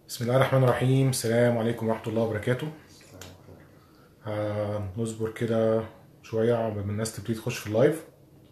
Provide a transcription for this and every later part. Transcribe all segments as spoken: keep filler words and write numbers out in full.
بسم الله الرحمن الرحيم. السلام عليكم ورحمة الله وبركاته. هنصبر كده شوية عقبال ما الناس تبتدي تخش في اللايف.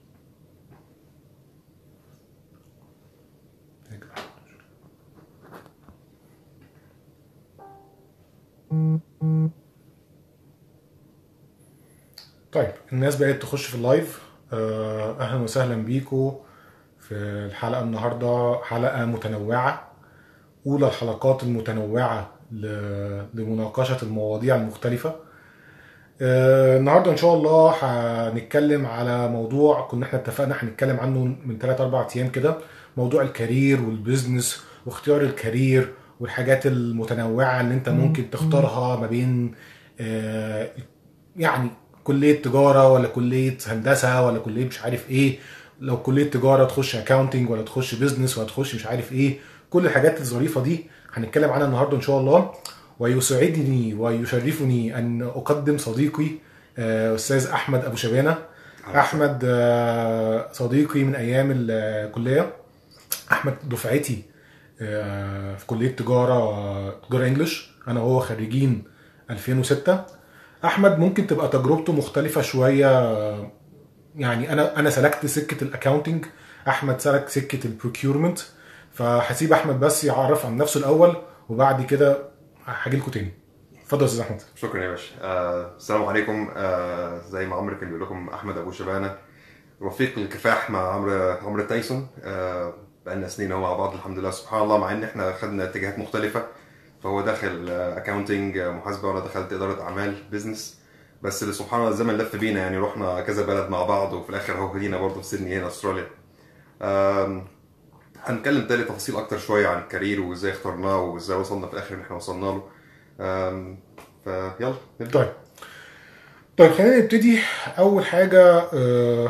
طيب الناس بقت تخش في اللايف. آه، اهلا وسهلا بيكم في الحلقة النهاردة. حلقة متنوعة، أولى الحلقات المتنوعة ل- لمناقشة المواضيع المختلفة. آه، النهارده ان شاء الله هنتكلم على موضوع كنا احنا اتفقنا هنتكلم عنه من ثلاثة أربعة ايام كده، موضوع الكارير والبيزنس واختيار الكارير والحاجات المتنوعة اللي انت ممكن تختارها ما بين آه، يعني كلية تجارة ولا كلية هندسة ولا كلية مش عارف ايه. لو كلية تجارة تخش اكاونتنج ولا تخش بيزنس ولا تخش مش عارف ايه. كل الحاجات الظريفة دي هنتكلم عنها النهاردة ان شاء الله. ويسعدني ويشرفني ان اقدم صديقي آه، استاذ احمد ابو شبانه. احمد آه، صديقي من ايام الكليه. احمد دفعتي آه، في كليه تجاره، آه، تجاره انجلش. انا وهو خريجين ألفين وستة. احمد ممكن تبقى تجربته مختلفه شويه. آه، يعني انا انا سلكت سكه الاكاونتنج، احمد سلك سكه البروكيورمنت. فهسيب احمد بس يعرف عن نفسه الاول وبعد كده هاجي لكم تاني. اتفضل يا استاذ احمد. شكرا يا باشا. آه السلام عليكم. آه زي ما عمرو كان بيقول لكم، احمد ابو شبانه، رفيق الكفاح مع عمرو عمرو تايسون. آه بقالنا سنين اهو مع بعض الحمد لله سبحان الله، مع ان احنا خدنا اتجاهات مختلفه. فهو داخل اكاونتنج محاسبه، وانا دخلت اداره اعمال بزنس. بس اللي سبحان الله الزمن لف بينا، يعني رحنا كذا بلد مع بعض، وفي الاخر اهو هدينا برضه في سيدني هنا استراليا. آه هنتكلم تاني تفاصيل اكتر شويه عن الكارير وازاي اخترناه وازاي وصلنا في الاخر ان احنا وصلنا له. آم، فيلا نبدا. طيب طيب خلينا نبتدي. اول حاجه آه،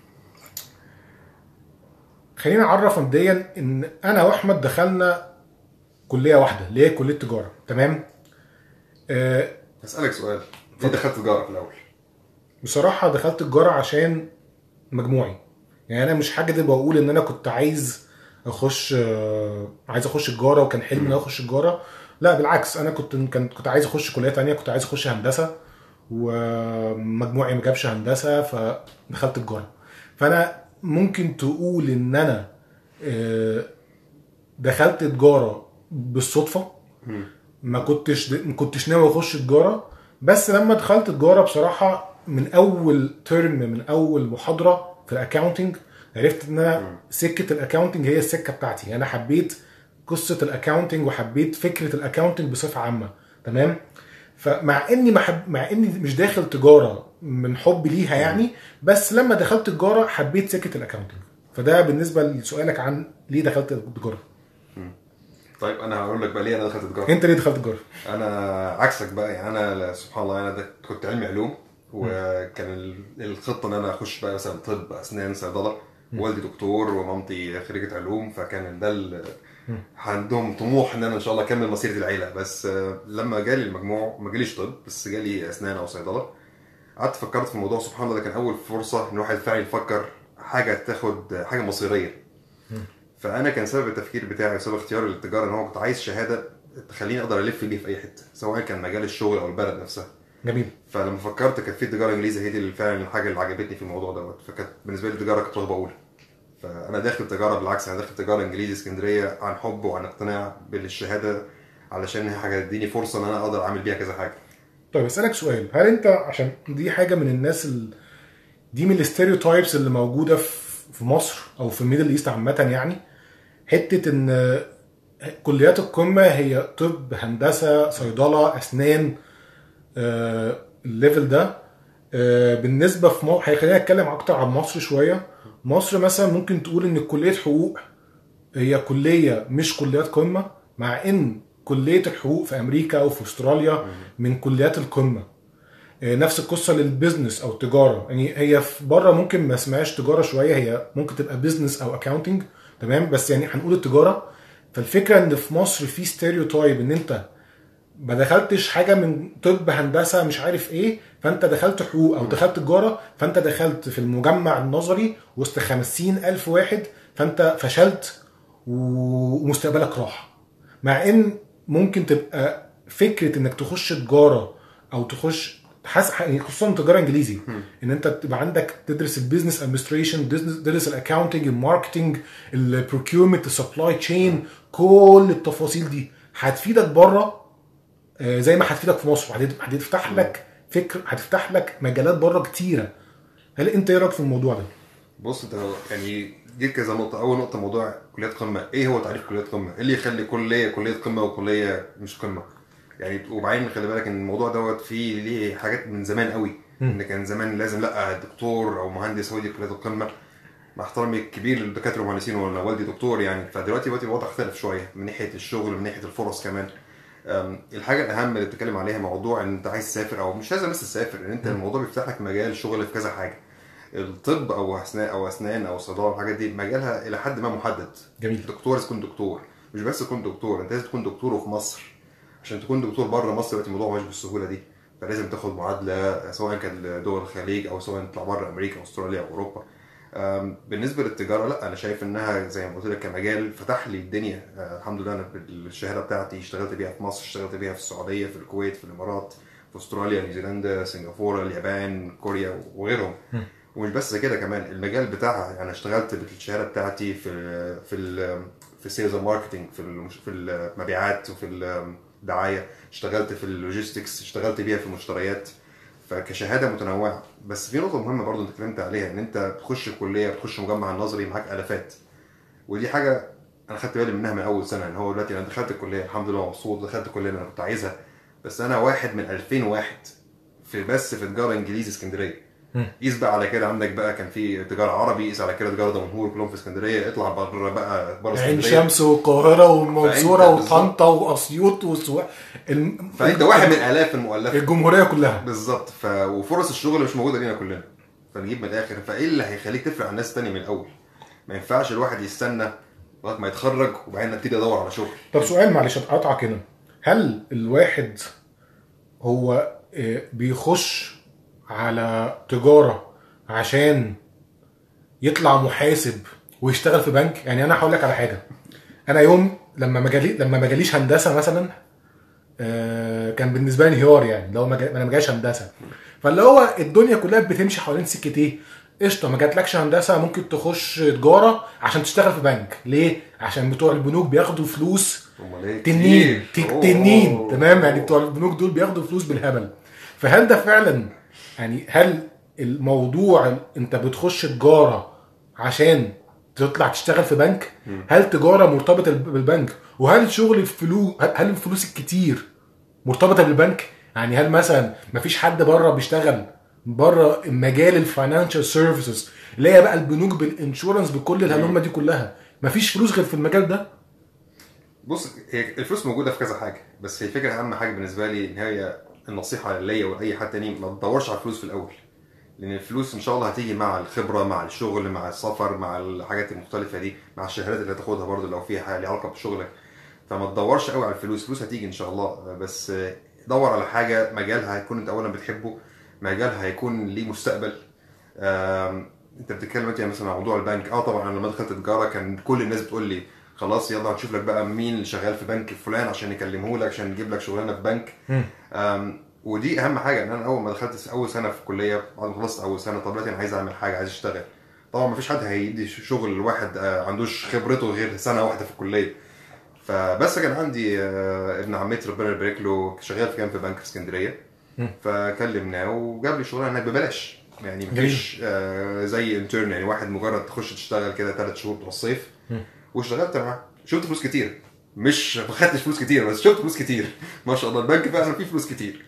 خلينا نعرف مبدئيا ان انا واحمد دخلنا كليه واحده اللي هي كليه تجاره. تمام. آه، هسألك سؤال، ليه اتفضل. دخلت تجارة في الأول؟ بصراحه دخلت تجاره عشان مجموعي. يعني انا مش حاجه دي بقول ان انا كنت عايز اخش آه، عايز اخش تجاره وكان حلمي ان انا مم. اخش تجاره. لا بالعكس، انا كنت كنت كنت عايز اخش كليه تانية، كنت عايز اخش هندسه ومجموعي ما جابش هندسه فدخلت تجاره. فانا ممكن تقول ان انا آه، دخلت تجاره بالصدفه. مم. ما كنتش ما كنتش ناوي اخش تجاره. بس لما دخلت تجاره بصراحه من اول ترم، من اول محاضره في الاكاونتنج، عرفت ان انا مم. سكه الاكاونتنج هي السكه بتاعتي. انا حبيت قصه الاكاونتنج وحبيت فكره الاكاونتنج بصفه عامه. تمام. فمع اني ما حب... مع اني مش داخل تجاره من حبي ليها مم. يعني، بس لما دخلت تجاره حبيت سكه الاكاونتنج. فده بالنسبه لسؤالك عن ليه دخلت تجاره. مم. طيب أنا هقول لك بقى ليه أنا دخلت تجارة. انت ليه دخلت تجاره؟ أنا عكسك بقى، يعني أنا سبحان الله أنا ده كنت علمي علوم، مم. وكان ال- الخطة إن أنا أخش بقى مثلا طب، أسنان، صيدلة. مم. والدي دكتور ومامتي خريجة علوم، فكان ده ال- مم. عندهم طموح ان انا ان شاء الله اكمل مسيره العيله. بس آه، لما جالي المجموع ما جاليش طب، بس جالي اسنان او صيدله. قعدت فكرت في الموضوع، سبحان الله ده كان اول فرصه ان الواحد فعلا يفكر حاجه تاخد حاجه مصيريه. مم. فانا كان سبب التفكير بتاعي وسبب اختياري للتجاره ان هو كنت عايز شهاده تخليني اقدر الف بيه في اي حته، سواء كان مجال الشغل او البلد نفسها. جميل. فلما فكرت كانت في تجاره انجليزي هي دي اللي فعلا الحاجه اللي عجبتني في الموضوع دوت، فكانت بالنسبه لي التجاره كانت رغبه اولى. فانا داخل تجاره، بالعكس انا داخل تجاره انجليزي اسكندريه عن حب وعن اقتناع بالشهاده، علشان هي حاجه تديني فرصه ان انا اقدر اعمل بيها كذا حاجه. طيب اسالك سؤال، هل انت عشان دي حاجه من الناس ال... دي من الستيريوتايبس اللي موجوده في في مصر او في الميدل ايست عامه يعني، حته ان كليات القمه هي طب، هندسه، صيدله، اسنان، آه، الليفل ده. آه، بالنسبه في مصر، خلينا نتكلم اكتر عن مصر شويه. مصر مثلا ممكن تقول ان كليه حقوق هي كليه مش كليات قمه، مع ان كليه الحقوق في امريكا او في استراليا مم. من كليات القمه. آه، نفس القصه للبيزنس او التجاره. يعني هي في بره ممكن ما اسمهاش تجاره شويه، هي ممكن تبقى بيزنس او اكاونتنج. تمام، بس يعني هنقول التجاره. فالفكره ان في مصر في ستيريوتايب ان انت ما دخلتش حاجه من طب، هندسه، مش عارف ايه، فانت دخلت حقوق او مم. دخلت تجاره، فانت دخلت في المجمع النظري وسط خمسين الف واحد، فانت فشلت و- ومستقبلك راح. مع ان ممكن تبقى فكره انك تخش تجاره او تخش حس... خصوصا تجاره انجليزي، ان انت تبقى عندك تدرس البيزنس ادمنستريشن، تدرس الاكاونتنج، الماركتنج، البروكيورمنت، السبلاي تشين، كل التفاصيل دي هتفيدك بره زي ما هتفيدك في مصر، هتفتح لك فكر، هتفتح لك مجالات بره كتيره. هل انت ايه رايك في الموضوع ده؟ بص انت يعني جيت كذا نقطه. اول نقطه موضوع كليات قمه، ايه هو تعريف كليات قمه؟ ايه اللي يخلي كليه كليه قمه وكليه مش قمه يعني؟ وبعدين خلي بالك ان الموضوع دوت فيه ليه حاجات من زمان قوي، ان كان زمان لازم لا دكتور او مهندس هو دي كليه القمه، مع احترامي الكبير للدكاتره والمهندسين وانا والدي دكتور يعني. فدلوقتي دلوقتي الوضع اختلف شويه من ناحيه الشغل ومن ناحيه الفرص كمان. الحاجه الاهم اللي بتتكلم عليها موضوع ان انت عايز تسافر، او مش لازم بس تسافر، ان انت الموضوع بيفتح لك مجال شغل في كذا حاجه. الطب او اسنان او اسنان او صيدله، الحاجات دي مجالها الى حد ما محدد. جميل. دكتور تكون دكتور، مش بس تكون دكتور، انت لازم تكون دكتور وفي مصر. عشان تكون دكتور بره مصر دلوقتي الموضوع مش بالسهوله دي، فلازم تاخد معادله سواء كان دول الخليج او سواء تطلع بره امريكا واستراليا او اوروبا. بالنسبه للتجاره لا، انا شايف انها زي ما قلت لك كمجال فتح لي الدنيا. الحمد لله انا بالشهاده بتاعتي اشتغلت بيها في مصر، اشتغلت بيها في السعوديه، في الكويت، في الامارات، في استراليا، نيوزيلندا، سنغافوره، اليابان، كوريا وغيرهم. ومش بس كده، كمان المجال بتاعها يعني اشتغلت بالشهاده بتاعتي في في ال في سيلز ماركتنج، في في المبيعات وفي الدعايه، اشتغلت في اللوجيستكس، اشتغلت بيها في المشتريات، فكشهاده متنوعه. بس في نقطه مهمه برضو انت اتكلمت عليها، ان انت بتخش الكليه، بتخش مجمع النظري معاك الافات، ودي حاجه انا خدت بالي منها من اول سنه. ان هو دلوقتي انا دخلت الكليه الحمد لله مبسوط، دخلت الكليه اللي انا كنت عايزها، بس انا واحد من ألفين وواحد في بس في تجاره انجليزي اسكندريه. قيس بقى على كده عندك بقى كان في تجاره عربي، قيس على كده تجاره دمنهور، كلهم في اسكندريه. اطلع بره بقى بره عين شمس والقاهره والمنصوره وطنطا واسيوط وسواق الم... فانت واحد من الاف المؤلفه الجمهوريه كلها بالظبط. ف... وفرص الشغل مش موجوده لينا كلنا، فنجيب من الاخر. فايه اللي هيخليك تفرق عن الناس الثانيه من الاول؟ ما ينفعش الواحد يستنى لغايه ما يتخرج وبعدين ابتدي ادور على شغل. طب سؤال معلش اقطعك هنا، هل الواحد هو بيخش على تجاره عشان يطلع محاسب ويشتغل في بنك؟ يعني انا هقول لك على حاجه، انا يوم لما ما جالي لما ما جاليش هندسه مثلا كان بالنسبه لي انهيار، يعني لو ما انا ما جاش هندسه، فاللي هو الدنيا كلها بتمشي حوالين سكه ايه؟ قشطه، ما جاتلكش هندسه ممكن تخش تجاره عشان تشتغل في بنك. ليه؟ عشان بتوع البنوك بياخدوا فلوس تنين تنين تمام، يعني بتوع البنوك دول بياخدوا فلوس بالهبل. فهل ده فعلا يعني، هل الموضوع انت بتخش تجاره عشان تطلع تشتغل في بنك؟ هل تجاره مرتبطه بالبنك؟ وهل شغل الفلوس، هل الفلوس الكتير مرتبطه بالبنك؟ يعني هل مثلا مفيش حد بره بيشتغل بره مجال الفاينانشال سيرفيسز اللي هي بقى البنوك بالانشورنس بكل الهلومه دي كلها، مفيش فلوس غير في المجال ده؟ بص، هي الفلوس موجوده في كذا حاجه، بس هي الفكره اهم حاجه بالنسبه لي ان هي النصيحه ليا ولاي حد تاني، ما تدورش على الفلوس في الاول، لان الفلوس ان شاء الله هتيجي مع الخبره، مع الشغل، مع السفر، مع الحاجات المختلفه دي، مع الشهادات اللي هتاخدها برضه لو فيها حاجه ليها علاقه بشغلك. فما تدورش قوي على الفلوس، الفلوس هتيجي ان شاء الله، بس دور على حاجه مجالها هيكون انت اولا بتحبه، مجالها هيكون ليه مستقبل. انت بتتكلم انت مثلا عن موضوع البنك. اه طبعا انا لما دخلت تجاره كان كل الناس بتقول لي خلاص يلا هنشوف لك بقى مين اللي شغال في بنك فلان عشان نكلمه لك عشان نجيب لك شغلانه في بنك. ودي اهم حاجه، ان انا اول ما دخلت اول سنه في الكليه، بعد ما خلصت اول سنه، طب دلوقتي انا عايز اعمل حاجه، عايز اشتغل. طبعا ما فيش حد هيدي شغل لواحد عندوش خبرته غير سنه واحده في الكليه. فبس كان عندي ابن عمتي ربنا يبارك له شغال في كان في بنك في اسكندريه، فكلمناه وجاب لي شغلانه هناك ببلاش، يعني مفيش آه زي انترن، يعني واحد مجرد تخش تشتغل كده ثلاث شهور بتوع الصيف. واشتغلت معاه، شفت فلوس كتير، مش ما خدتش فلوس كتير بس شفت فلوس كتير ما شاء الله. البنك فعلا فيه فلوس كتير،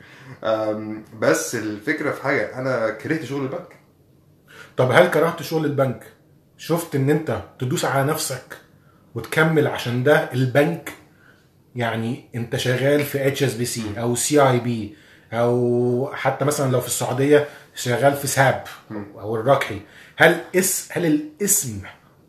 بس الفكره في حاجه، انا كرهت شغل البنك. طب هل كرهت شغل البنك شفت ان انت تدوس على نفسك وتكمل عشان ده البنك؟ يعني انت شغال في اتش اس بي سي او سي اي بي، او حتى مثلا لو في السعوديه شغال في ساب او الركحي، هل اس هل الاسم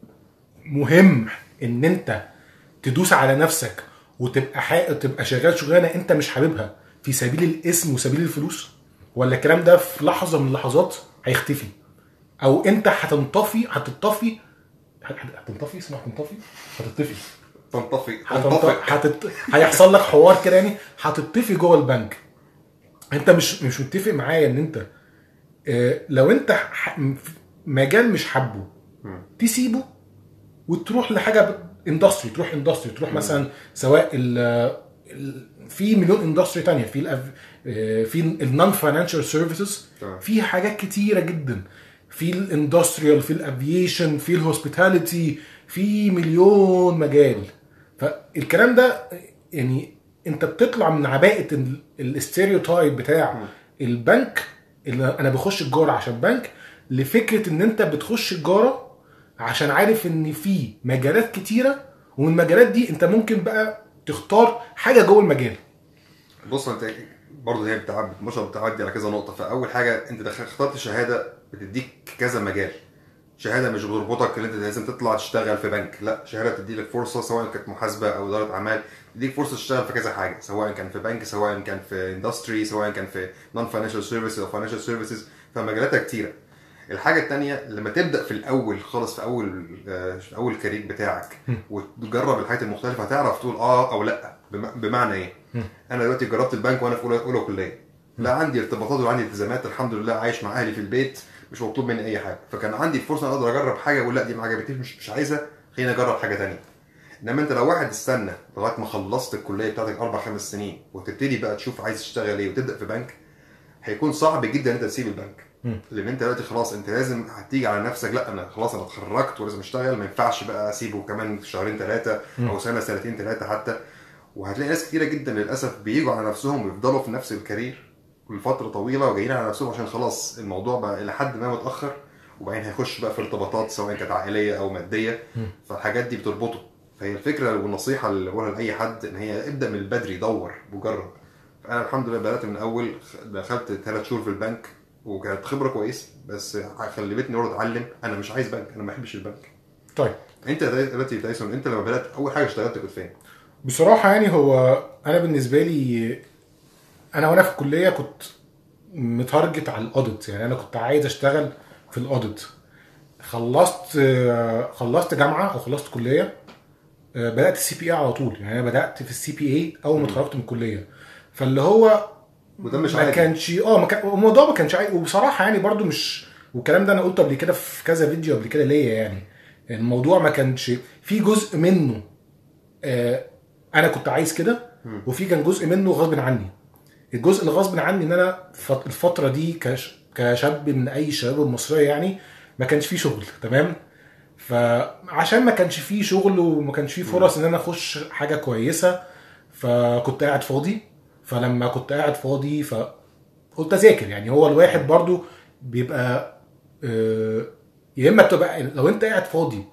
مهم ان انت تدوس على نفسك وتبقى حق... تبقى شغال شغلانه انت مش حاببها في سبيل الاسم وسبيل الفلوس؟ ولا الكلام ده في لحظه من اللحظات هيختفي، او انت هتنطفي هتطفي هتنطفي اسمها هتنطفي هتطفي تنطفي هتنط- هتت... هيحصل لك حوار كده يعني، هتطفي جوه البنك. انت مش مش متفق معايا ان انت اه لو انت ح... مجال مش حابه تسيبه وتروح لحاجه اندستري، تروح اندستري تروح مثلا سواء ال... ال... في مليون اندستري تانية، في الأف... اه في النون فاينانشال سيرفيسز، في حاجات كتيره جدا، في الاندستريال، في الافيشن، في الهوسبيتاليتي، في مليون مجال. فالكلام ده يعني انت بتطلع من عباءه ال- الاستيريوتايب بتاع البنك اللي انا بخش الجاره عشان بنك، لفكره ان انت بتخش الجاره عشان عارف ان في مجالات كتيره، ومن المجالات دي انت ممكن بقى تختار حاجه جوه المجال. بص انت برضه هي بتعدي مش بتعدي على كذا نقطه. فاول حاجه انت دخل اخترت شهاده بتديك كذا مجال. شهاده مش بتربطك ان انت لازم تطلع تشتغل في بنك، لا، شهاده بتدي لك فرصه سواء كانت محاسبه او اداره اعمال، تديك فرصه تشتغل في كذا حاجه، سواء كان في بنك، سواء كان في اندستري، سواء كان في نون فاينانشال سيرفيسز او فاينانشال سيرفيسز، فمجالاتها كتيره. الحاجه الثانيه لما تبدا في الاول خالص في اول في اول كارير بتاعك وتجرب الحاجات المختلفه، هتعرف تقول اه او لا. بمعنى ايه؟ انا دلوقتي جربت البنك وانا في اولى اولى كليه، لا عندي ارتباطات وعندي التزامات الحمد لله، عايش مع اهلي في البيت، مش مطلوب مني اي حاجه، فكان عندي الفرصه ان اقدر اجرب حاجه ولا دي ما عجبتنيش مش مش عايزها، خليني اجرب حاجه ثانيه. انما انت لو واحد استنى لغايه ما خلصت الكليه بتاعتك اربع خمس سنين وتبتدي بقى تشوف عايز تشتغل ايه وتبدا في بنك، هيكون صعب جدا ان انت تسيب البنك. لان انت دلوقتي خلاص انت لازم هتيجي على نفسك، لا انا خلاص انا اتخرجت ولازم اشتغل، ما ينفعش بقى اسيبه كمان شهرين ثلاثه او سنه سنتين ثلاثه حتى. وهتلاقي ناس كتيره جدا للاسف بييجوا على نفسهم ويفضلوا في نفس الكارير لفتره طويله وجايين على نفسهم عشان خلاص الموضوع بقى الى حد ما متاخر، وبعدين هيخش بقى في ارتباطات سواء كانت عائليه او ماديه، فالحاجات دي بتربطه. فهي الفكره والنصيحه اللي بقولها لاي حد ان هي ابدا من البدري، دور وجرب. فانا الحمد لله بدات من اول، دخلت ثلاث شهور في البنك وكانت خبره كويسه، بس خلتني برضه اتعلم انا مش عايز بنك، انا ما بحبش البنك. طيب انت دلوقتي تايسون، انت لما بدات اول حاجه اشتغلت كنت فين؟ بصراحه يعني هو انا بالنسبه لي انا وانا في الكليه كنت متارجت على الاوديت، يعني انا كنت عايز اشتغل في الاوديت. خلصت خلصت جامعه او خلصت كليه، بدات السي بي اي على طول، يعني انا بدات في السي بي اي اول ما اتخرجت من الكليه. فاللي هو وده مش ما عادي. كانش اه ما كان الموضوع ما كانش عادي، وبصراحه يعني برضو مش، والكلام ده انا قلته قبل كده في كذا فيديو قبل كده ليا، يعني الموضوع ما كانش في جزء منه آه انا كنت عايز كده، وفي كان جزء منه غصب عني. الجزء اللي غصب عني ان انا الفتره دي كش كشاب من اي الشباب المصريه يعني ما كانش فيه شغل، تمام؟ فعشان ما كانش فيه شغل وما كانش فيه فرص ان انا اخش حاجه كويسه، فكنت قاعد فاضي. فلما كنت قاعد فاضي فقلت اذاكر. يعني هو الواحد برضو بيبقى آه، يا اما تبقى لو انت قاعد فاضي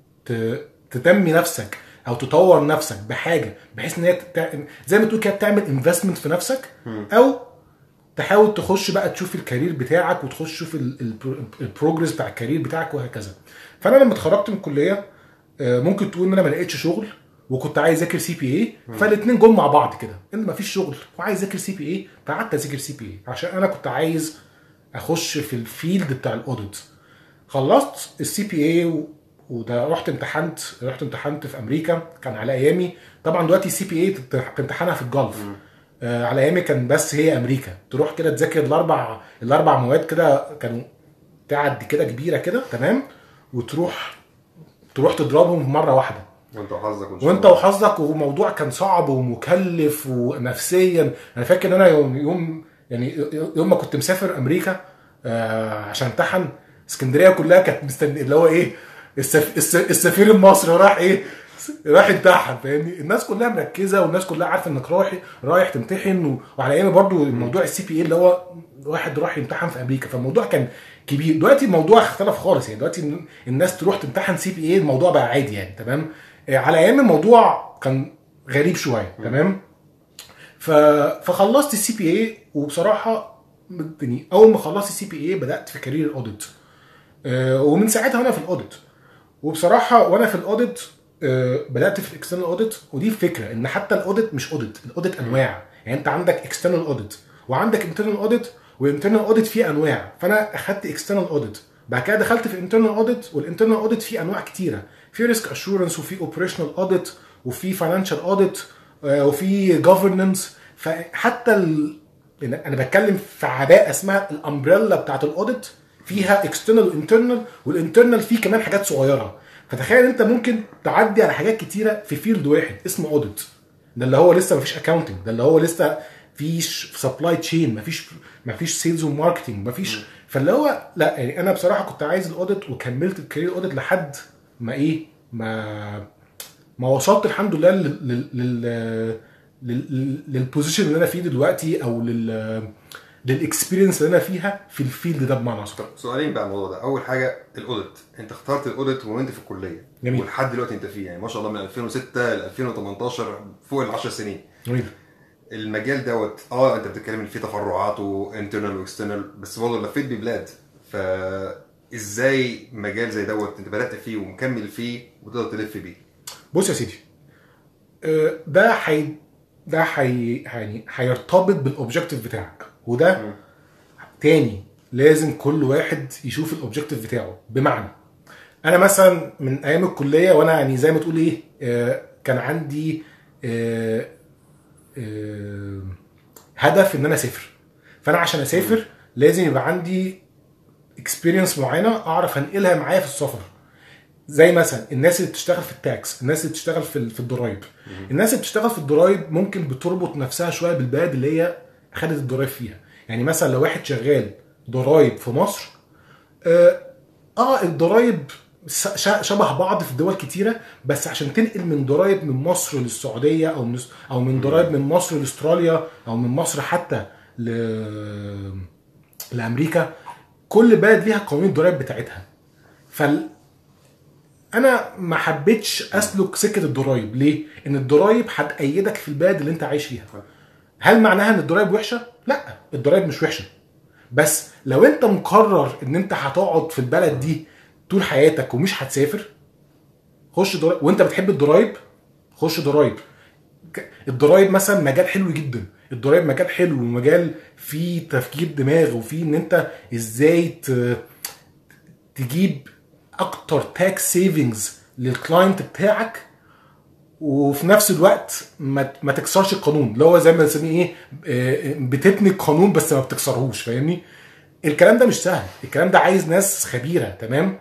تتنمي نفسك او تطور نفسك بحاجه بحيث ان هي زي ما تقول كده تعمل انفستمنت في نفسك، او تحاول تخش بقى تشوف الكارير بتاعك وتخش تشوف البروجرس بتاع الكارير بتاعك وهكذا. فانا لما اتخرجت من الكليه ممكن تقول ان انا ما لقيتش شغل وكنت عايز اذاكر سي بي اي، فالاثنين جم مع بعض كده، ان ما فيش شغل وعايز اذاكر سي بي اي، فقعدت اذاكر سي بي اي عشان انا كنت عايز اخش في الفيلد بتاع الاوديت. خلصت السي بي اي وده رحت امتحنت رحت امتحنت في امريكا. كان على ايامي طبعا دلوقتي السي بي اي بتمتحنها في الجلف، آه على ايامي كان بس هي امريكا، تروح كده تذاكر الاربع الاربع مواد كده، كانوا تعدي كده كبيره كده تمام، وتروح تروح تضربهم مره واحده وانت وحظك وانت وحظك. وموضوع كان صعب ومكلف ونفسيا. انا فاكر ان انا يوم يوم يعني يوم ما كنت مسافر امريكا آه عشان امتحن، اسكندريه كلها كانت مستني اللي هو ايه السف... السفير المصري راح ايه راح يمتحن، فاهمني؟ الناس كلها مركزه والناس كلها عارفه انك رايح رايح تمتحن. و... وعلى ايامي برضو الموضوع السي بي اي اللي هو واحد راح يمتحن في امريكا، فالموضوع كان كبير. دلوقتي الموضوع اختلف خالص، يعني دلوقتي الناس تروح تمتحن سي بي اي الموضوع بقى عادي يعني، تمام؟ على ايام الموضوع كان غريب شويه، تمام؟ ف... فخلصت السي بي اي، وبصراحه يعني اول ما خلصت السي بي اي بدات في كارير الاوديت، أه ومن ساعتها انا في الاوديت. وبصراحه وانا في الاوديت أه بدات في الاكسترنال اوديت. ودي الفكره ان حتى الاوديت مش اوديت، الاوديت انواع. يعني انت عندك اكسترنال اوديت وعندك انترنال اوديت، والانترنال اوديت فيه انواع. فانا اخدت اكسترنال اوديت، بعد كده دخلت في انترنال اوديت، والانترنال اوديت فيه انواع كتيره، في ريسك اشورنس وفي اوبريشنال اوديت وفي فاينانشال اوديت وفي جوفرننس. فحتى ال... انا بتكلم في عباءه اسمها الامبريلا بتاعت الاوديت، فيها اكسترنال وانترنال، والانترنال فيه كمان حاجات صغيره. فتخيل انت ممكن تعدي على حاجات كتيره في فيلد واحد اسمه اوديت، ده اللي هو لسه مفيش اكاونتنج، ده اللي هو لسه فيش سبلاي تشين، مفيش مفيش سيلز وماركتنج، مفيش. فاللي هو لا يعني انا بصراحه كنت عايز الاوديت، وكملت الكارير اوديت لحد ما ايه ما ما وصلت الحمد لله لل لل لل للبوزيشن اللي انا فيه دلوقتي، او لل للاكسبيرينس اللي انا فيها في الفيلد ده بمعنى اصح. سؤالين بقى الموضوع ده. اول حاجه الاوديت، انت اخترت الاوديت وانت في الكليه جميل. ولحد دلوقتي انت فيه، يعني ما شاء الله من ألفين وستة ل ألفين وتمنتاشر فوق ال عشر سنين. جميل. المجال دوت اه انت بتتكلم ان فيه تفرعات وانترنال واكسترنال، بس برضه لفيت ببلاد، فازاي مجال زي دوت انت بدات فيه ومكمل فيه وتقدر تلف بيه؟ بص يا سيدي، ده حي ده حي يعني هيرتبط بالاوبجكتيف بتاعك، وده م. تاني لازم كل واحد يشوف الاوبجكتيف بتاعه. بمعنى انا مثلا من ايام الكليه وانا يعني زي ما تقول ايه آه كان عندي آه آه هدف ان انا اسافر. فانا عشان اسافر لازم يبقى عندي اكسبيرينس معينه اعرف انقلها معايا في السفر. زي مثلا الناس اللي بتشتغل في التاكس، الناس اللي بتشتغل في في الضرايب. الناس اللي بتشتغل في الضرايب ممكن بتربط نفسها شويه بالبلد اللي هي خدت الضرايب فيها. يعني مثلا لو واحد شغال ضرايب في مصر، اه, آه الضرايب شبه بعض في دول كتيره، بس عشان تنقل من ضرايب من مصر للسعوديه، او من او من ضرايب من مصر لاستراليا، او من مصر حتى ل لامريكا، كل بلد ليها قوانين الضرايب بتاعتها. فال انا ما حبيتش اسلك سكه الضرايب. ليه؟ ان الضرايب هتأيدك في البلد اللي انت عايش فيها. هل معناها ان الضرايب وحشه؟ لا، الضرايب مش وحشه، بس لو انت مقرر ان انت هتقعد في البلد دي طول حياتك ومش هتسافر، خش ضرايب. وانت بتحب الضرايب خش ضرايب. الضرايب مثلا مجال حلو جدا، الضرايب مجال حلو ومجال فيه تفكير دماغ، وفيه ان انت ازاي تجيب اكتر تاكس سيفنجز للكلاينت بتاعك، وفي نفس الوقت ما ما تكسرش القانون، اللي هو زي ما بنسميه ايه، بتبني القانون بس ما بتكسرهوش. فاهمني؟ الكلام ده مش سهل، الكلام ده عايز ناس خبيره. تمام؟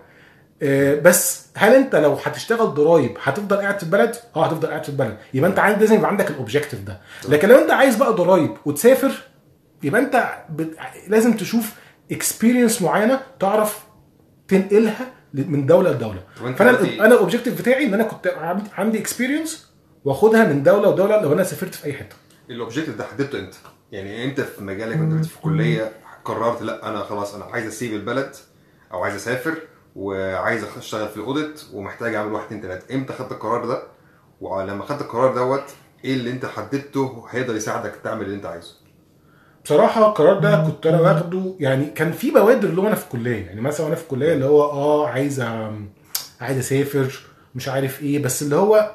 بس هل انت لو هتشتغل ضرايب هتفضل قاعد في البلد؟ اه هتفضل قاعد في البلد. يبقى انت عايز لازم يبقى عندك الاوبجكتيف ده. لكن لو انت عايز بقى ضرايب وتسافر، يبقى انت بت... لازم تشوف اكسبيرينس معينه تعرف تنقلها من دوله لدوله. فانا انا الاوبجكتيف بتاعي ان انا كنت عندي اكسبيرينس واخدها من دوله ودوله لو انا سافرت في اي حته. الاوبجكتيف ده حددته انت؟ يعني انت في مجالك وانت في الكليه قررت لا انا خلاص انا عايز اسيب البلد او عايز اسافر وعايز اشتغل في الاوديت ومحتاج اعمل واحد اتنين تلاته، امتى خدت القرار ده؟ ولما خدت القرار دوت ايه اللي انت حددته هيقدر يساعدك تعمل اللي انت عايزه؟ بصراحه القرار ده كنت انا واخده، يعني كان في بوادر اللي انا في الكليه. يعني مثلا وانا في الكليه اللي هو اه عايز عايز اسافر مش عارف ايه، بس اللي هو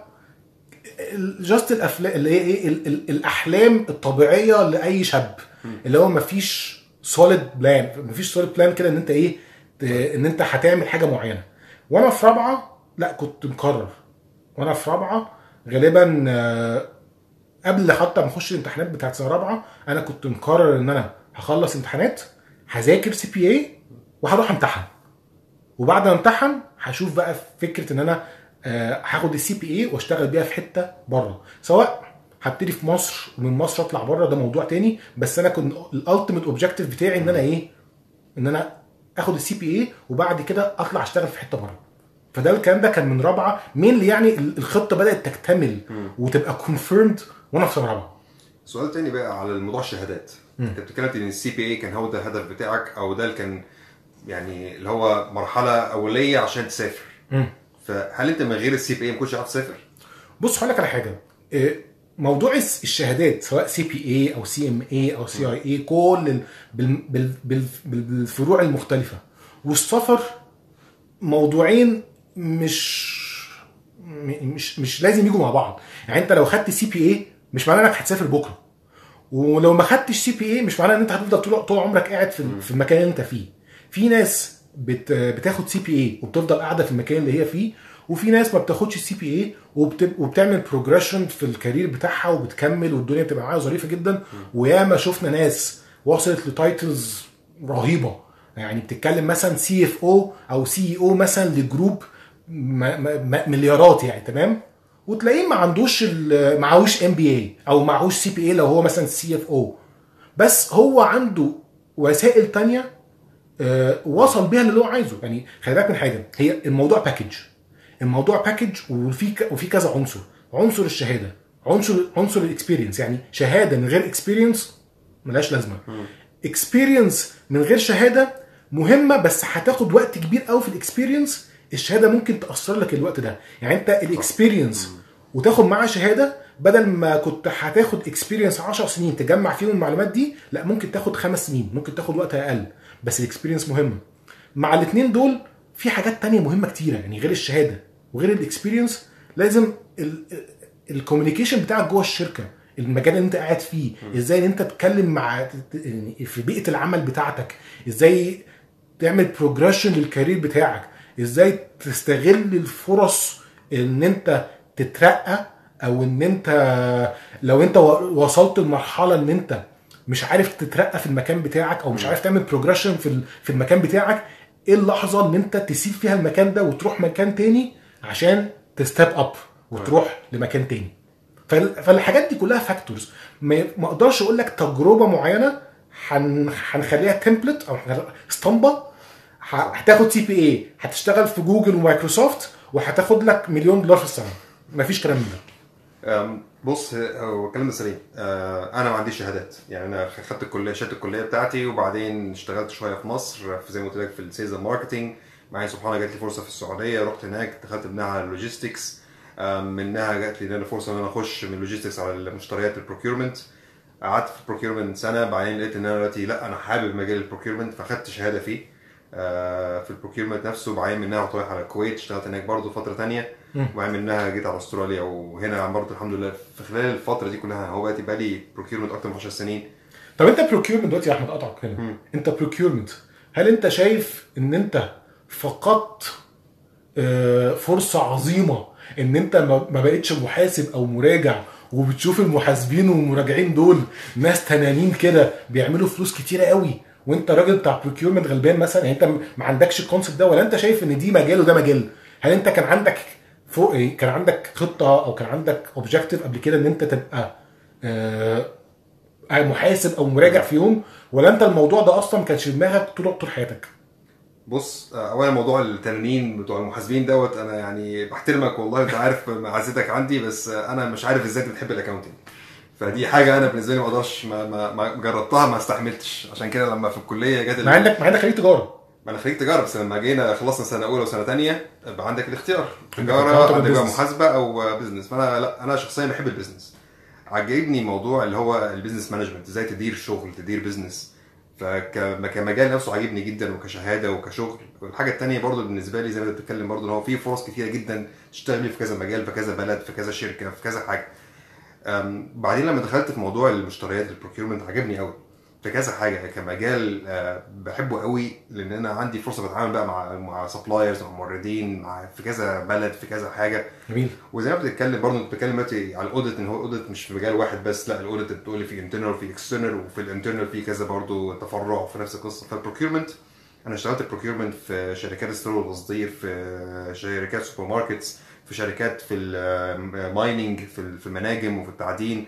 جاست الافلام اللي هي ايه الاحلام الطبيعيه لاي شاب، اللي هو مفيش سوليد بلان، مفيش سوليد بلان كده ان انت ايه ان انت هتعمل حاجه معينه. وانا في رابعه لا كنت مقرر، وانا في رابعه غالبا قبل حتى ما اخش الامتحانات بتاعت سنه رابعه انا كنت مقرر ان انا هخلص امتحانات، هذاكر سي بي اي وهروح امتحن. وبعد ما امتحن هشوف بقى فكره ان انا هاخد السي بي اي واشتغل بيها في حته بره، سواء هبتدي في مصر ومن مصر اطلع بره، ده موضوع تاني. بس انا كنت الالتيميت اوبجكتيف بتاعي ان انا ايه ان انا اخد السي بي اي وبعد كده اطلع اشتغل في حته بره. فده الكلام ده كان من رابعه مين يعني الخطه بدات تكتمل وتبقى كونفيرمد وانا في رابعه. سؤال تاني بقى على الموضوع الشهادات. انت بتتكلم ان السي بي اي كان هو ده الهدف بتاعك، او ده اللي كان يعني اللي هو مرحله اوليه عشان تسافر. م. فهل انت من غير السي بي اي ما كنتش عارف تسافر؟ بص هقول لك على حاجه، موضوع الشهادات سواء سي بي اي او سي ام اي او سي اي اي كل بالفروع المختلفه، والسفر موضوعين مش مش مش لازم يجوا مع بعض. يعني انت لو خدت سي بي اي مش معناه انك هتسافر بكره، ولو ما خدتش سي بي اي مش معناه ان انت هتفضل طول عمرك قاعد في في المكان اللي انت فيه. في ناس بت بتاخد سي بي اي وبتفضل قاعده في المكان اللي هي فيه، وفي ناس ما بتاخدش السي بي اي وبتب... وبتعمل بروجريشن في الكارير بتاعها وبتكمل والدنيا بتبقى معاها ظريفه جدا. وياما شفنا ناس وصلت لتايتلز رهيبه، يعني بتتكلم مثلا سي اف او او سي او مثلا لجروب م- م- مليارات يعني، تمام، وتلاقيه ما عندوش ال- معهوش ام بي اي او معهوش سي بي اي لو هو مثلا سي اف او، بس هو عنده وسائل تانية آه، وصل بيها اللي هو عايزه. يعني خلي بالك من حاجه، هي الموضوع باكج، الموضوع باكج وفي ك- وفي كذا عنصر. عنصر الشهاده، عنصر عنصر الاكسبيرينس، يعني شهاده من غير اكسبيرينس ملهاش لازمه. اكسبيرينس من غير شهاده مهمه بس هتاخد وقت كبير قوي في الاكسبيرينس. الشهاده ممكن تاثر لك الوقت ده، يعني انت الاكسبيرينس وتاخد معاه شهاده بدل ما كنت هتاخد اكسبيرينس عشر سنين تجمع فيهم المعلومات دي، لا ممكن تاخد خمس سنين، ممكن تاخد وقت اقل، بس الاكسبيرينس مهمه. مع الاثنين دول في حاجات تانية مهمه كتيره، يعني غير الشهاده وغير الاكسبيرينس لازم الكوميونيكيشن بتاعك جوه الشركه، المجال اللي انت قاعد فيه، ازاي ان انت تتكلم مع في بيئه العمل بتاعتك، ازاي تعمل بروجريشن للكارير بتاعك، ازاي تستغل الفرص ان انت تترقى، او ان انت لو انت وصلت لمرحله ان انت مش عارف تترقى في المكان بتاعك او مش عارف تعمل بروجريشن في في المكان بتاعك، ايه اللحظه ان انت تسيب فيها المكان ده وتروح مكان تاني عشان تستيب اب وتروح لمكان تاني. فال- فالحاجات دي كلها فاكتورز، ما ما اقدرش اقول لك تجربه معينه هن- هنخليها تمبلت او هنخليها اسطمبه ه- هتاخد سي بي اي هتشتغل في جوجل ومايكروسوفت وهتاخد لك مليون دولار في السنه. مفيش كلام من ده. أم، بص، هو كلام سليم. أه، انا ما عنديش شهادات، يعني انا خدت الكليه شهاده الكليه بتاعتي، وبعدين اشتغلت شويه في مصر في زي ما قلت لك في السيلز ماركتنج. معايا سبحان الله جات لي فرصه في السعوديه، رحت هناك دخلت منها على اللوجيستكس. منها جات لي إن انا فرصه ان انا اخش من اللوجيستكس على المشتريات البروكيورمنت. قعدت في البروكيورمنت سنه، بعدين لقيت ان انا دلوقتي لا انا حابب مجال البروكيورمنت، فاخدت شهاده فيه آه، في البروكيورمنت نفسه. بعدين منها رحت رايح على الكويت، اشتغلت هناك برضه فتره تانية. وبعدين منها جيت على استراليا، وهنا برضه الحمد لله في خلال الفتره دي كلها هو بقى بقى لي بروكيورمنت اكتر من عشر سنين. طب انت بروكيورمنت دلوقتي يا احمد، قطعك هنا، مم. انت بروكيورمنت، هل انت شايف ان انت فقدت آه، فرصه عظيمه ان انت ما ما بقتش محاسب او مراجع، وبتشوف المحاسبين والمراجعين دول ناس تنانين كده بيعملوا فلوس كتيره قوي، وانت راجل بتاع بروكيورمنت غلبان مثلا؟ يعني انت ما عندكش الكونسيبت ده، ولا انت شايف ان دي مجال وده مجال؟ هل انت كان عندك فوق ايه، كان عندك خطه او كان عندك اوبجيكتيف قبل كده ان انت تبقى آه، محاسب او مراجع في يوم، ولا انت الموضوع ده اصلا ما كانش في دماغك طول طول حياتك؟ بص، آه، اولا موضوع التنانين بتوع المحاسبين دوت، انا يعني بحترمك والله، انت عارف معزتك عندي، بس آه، انا مش عارف ازاي انت بتحب الاكاونتنج. فدي حاجه انا بالنسبه لي ما اقدرش، ما, ما, ما جربتها، ما استحملتش. عشان كده لما في الكليه جت مع عندك مع عندك خريج تجاره. ما انا خريج تجاره، بس لما جينا خلصنا سنه اولى وسنه ثانيه بقى عندك الاختيار، عندك تجاره، accounting عندك بقى وbusiness. محاسبه او بزنس. فانا لا، انا شخصيا بحب البيزنس. عجبني موضوع اللي هو البيزنس مانجمنت، ازاي تدير شغل، تدير بيزنس. فكمجال نفسه عاجبني جدا، وكشهاده وكشغل. والحاجه الثانيه برضو بالنسبه لي زي ما انت بتتكلم برضو، ان هو في فرص كتيره جدا تشتغلي في كذا مجال، في كذا بلد، في كذا شركه، في كذا حاجه. أم، بعدين لما دخلت في موضوع المشتريات البروكيورمنت عجبني قوي في كذا حاجه كمجال. آه، بحبه قوي لان انا عندي فرصه بتعامل بقى مع مع سبلايرز، مع موردين، مع في كذا بلد، في كذا حاجه. جميل. وزي ما بتتكلم برضه، انت بتتكلم دلوقتي على الاوديت، ان هو الاوديت مش في مجال واحد بس، لا الاوديت بتقول لي في انترنال وفي اكسترنال، وفي الانترنال في كذا برضه تفرع في نفس القصه. فالبروكيورمنت، انا اشتغلت بروكيورمنت في شركات ستور وتصدير، في شركات سوبر ماركتس، في شركات في المايننج، في في المناجم وفي التعدين،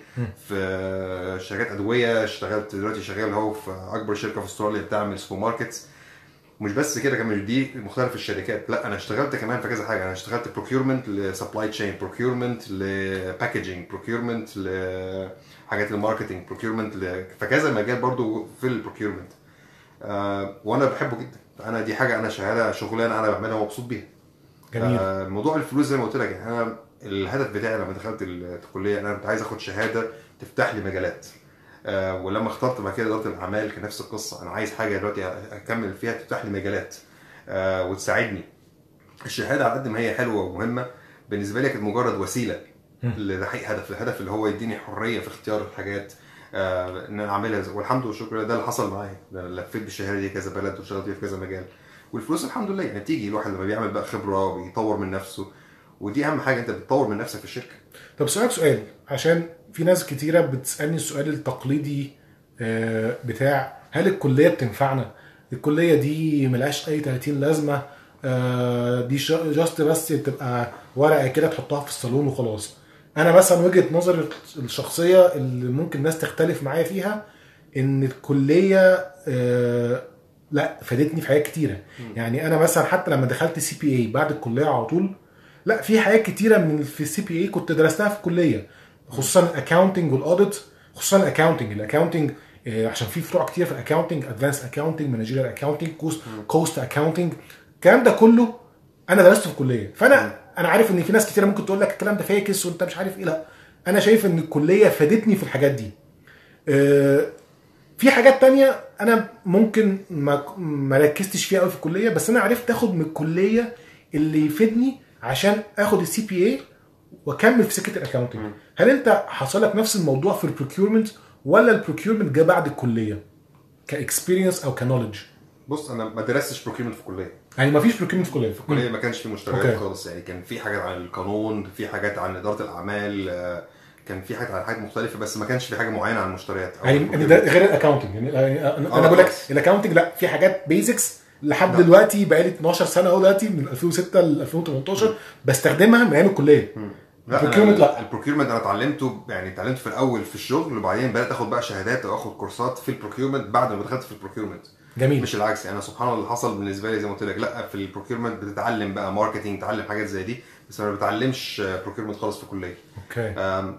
في شركات ادويه. اشتغلت دلوقتي شغال اهو في اكبر شركه في استراليا بتعمل سوبر ماركتس. مش بس كده، كمان دي مختلف الشركات، لا انا اشتغلت كمان في كذا حاجه. انا اشتغلت بروكيورمنت لسبلاي تشين، بروكيورمنت لباكجينج، بروكيورمنت لحاجات الماركتنج، بروكيورمنت فكذا مجال برضو في البروكيورمنت. آه، وانا بحبه جدا. انا دي حاجه، انا شغاله شغلانه انا بعملها ومبسوط بيها. جميل. آه، موضوع الفلوس زي ما قلت لك، يعني انا الهدف بتاعي لما دخلت الكليه انا كنت عايز اخد شهاده تفتح لي مجالات. آه، ولما اخترت بعد كده اداره الاعمال كان نفس القصه، انا عايز حاجه دلوقتي اكمل فيها تفتح لي مجالات آه، وتساعدني. الشهاده على قد ما هي حلوه ومهمه بالنسبه لي كانت مجرد وسيله لتحقيق هدف، الهدف اللي هو يديني حريه في اختيار الحاجات آه، ان انا اعملها. والحمد لله والشكر ده اللي حصل معايا، انا لفيت بالشهاده دي كذا بلد واشتغلت في كذا مجال. والفلوس الحمد لله يعني تيجي، الواحد لما بيعمل بقى خبره وبيطور من نفسه. ودي اهم حاجه، انت بتطور من نفسك في الشركه. طب سؤالك سؤال، عشان في ناس كتيره بتسالني السؤال التقليدي بتاع هل الكليه بتنفعنا؟ الكليه دي ملهاش اي ثلاثين لازمه، دي جاست بس تبقى ورقه كده تحطها في الصالون وخلاص. انا مثلا وجهه نظري الشخصيه اللي ممكن الناس تختلف معايا فيها، ان الكليه لا فادتني في حاجات كتيره. يعني انا مثلا حتى لما دخلت سي بي اي بعد الكليه على طول، لا في حاجات كتيره من في السي بي اي كنت درستها في الكليه، خصوصا الاكاونتنج والاوديت. خصوصا الاكاونتنج الاكاونتنج عشان في فروع كتير في الاكاونتنج، ادفانس اكاونتنج، مانجيريال اكاونتنج، كوست كوست اكاونتنج، الكلام ده كله انا درسته في الكليه. فانا انا عارف ان في ناس كتير ممكن تقول لك الكلام ده فاكس وانت مش عارف ايه. لا انا شايف ان الكليه فادتني في الحاجات دي. في حاجات تانية انا ممكن ما ما ركزتش فيها قوي في الكليه، بس انا عرفت اخد من الكليه اللي يفيدني عشان اخد السي بي اي واكمل في سكه الاكاونتنج. هل انت حصل لك نفس الموضوع في البروكيورمنت، ولا البروكيورمنت جه بعد الكليه كاكسبيرينس او كنولج؟ بص انا ما درستش بروكيورمنت في الكليه، يعني ما فيش بروكيورمنت في الكليه. في الكليه ما كانش في مشتريات خالص، يعني كان في حاجات عن القانون، في حاجات عن اداره الاعمال، كان في حاجات عن حاجات مختلفه، بس ما كانش في حاجه معينه عن المشتريات. يعني ده غير الاكاونتنج. يعني انا بقول لك الاكاونتنج لا في حاجات بيزكس لحد لا. دلوقتي بقى لي اتناشر سنه اهو دلوقتي من ألفين وستة ل ألفين وتمنتاشر بستخدمها من ايام الكليه. البروكيورمنت لا البروكيورمنت انا اتعلمته، يعني اتعلمته في الاول في الشغل، وبعدين بدات اخد بقى شهادات واخد كورسات في البروكيورمنت بعد ما دخلت في البروكيورمنت. جميل. مش العكس، انا سبحان الله اللي حصل بالنسبه لي زي ما قلت لك، لا في البروكيورمنت بتتعلم بقى ماركتنج، تتعلم حاجات زي دي، بس ما بتعلمش بروكيورمنت خالص في الكليه. اوكي.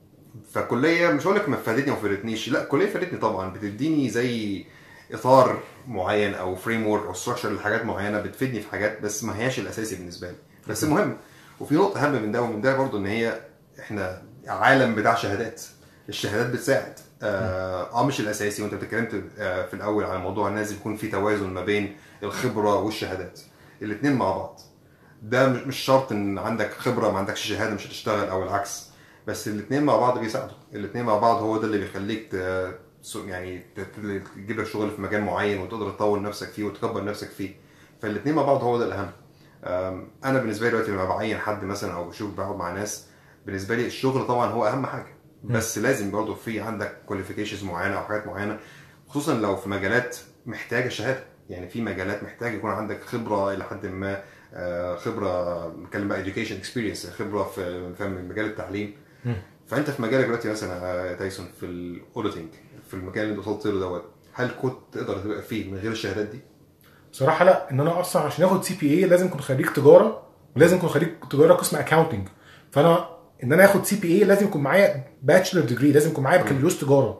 فالكليه مش هقول لك ما فادتني او فادتنيش، لا الكليه فادتني طبعا، بتديني زي اطار معين او فريم ورك او ستراكشر لحاجات معينه، بتفيدني في حاجات بس ما هياش الاساسي بالنسبه لي، بس مهم. وفي نقطه اهم من ده ومن ده برضو، ان هي احنا عالم بتاع شهادات، الشهادات بتساعد اه, آه مش الاساسي. وانت اتكلمت آه في الاول على موضوع الناس يكون في توازن ما بين الخبره والشهادات، الاثنين مع بعض. ده مش شرط ان عندك خبره ما عندكش شهاده مش هتشتغل او العكس، بس الاثنين مع بعض بيساعدوا. الاثنين مع بعض هو ده اللي بيخليك يعني تجيب لك شغل في مجال معين وتقدر تطور نفسك فيه وتكبر نفسك فيه. فالاثنين مع بعض هو ده الاهم. انا بالنسبه لي دلوقتي لما بعين حد مثلا او بشوف بقعد مع ناس، بالنسبه لي الشغل طبعا هو اهم حاجه، بس لازم برضه في عندك كواليفيكيشنز معينه او حاجات معينه، خصوصا لو في مجالات محتاجه شهاده. يعني في مجالات محتاج يكون عندك خبره الى حد ما، خبره نتكلم بقى education experience، خبره في في مجال التعليم. فانت في مجالك دلوقتي مثلا تايسون في الاوديتنج، في المكان اللي انت وصلت له دوت، هل كنت تقدر تبقى فيه من غير الشهادات دي؟ بصراحه لا. ان انا اصلا عشان اخد سي بي اي لازم اكون خريج تجاره، ولازم اكون خريج تجاره قسم اكاونتنج. فانا ان انا اخد سي بي اي لازم يكون معايا باتشلر ديجري، لازم يكون معايا بكالوريوس تجاره.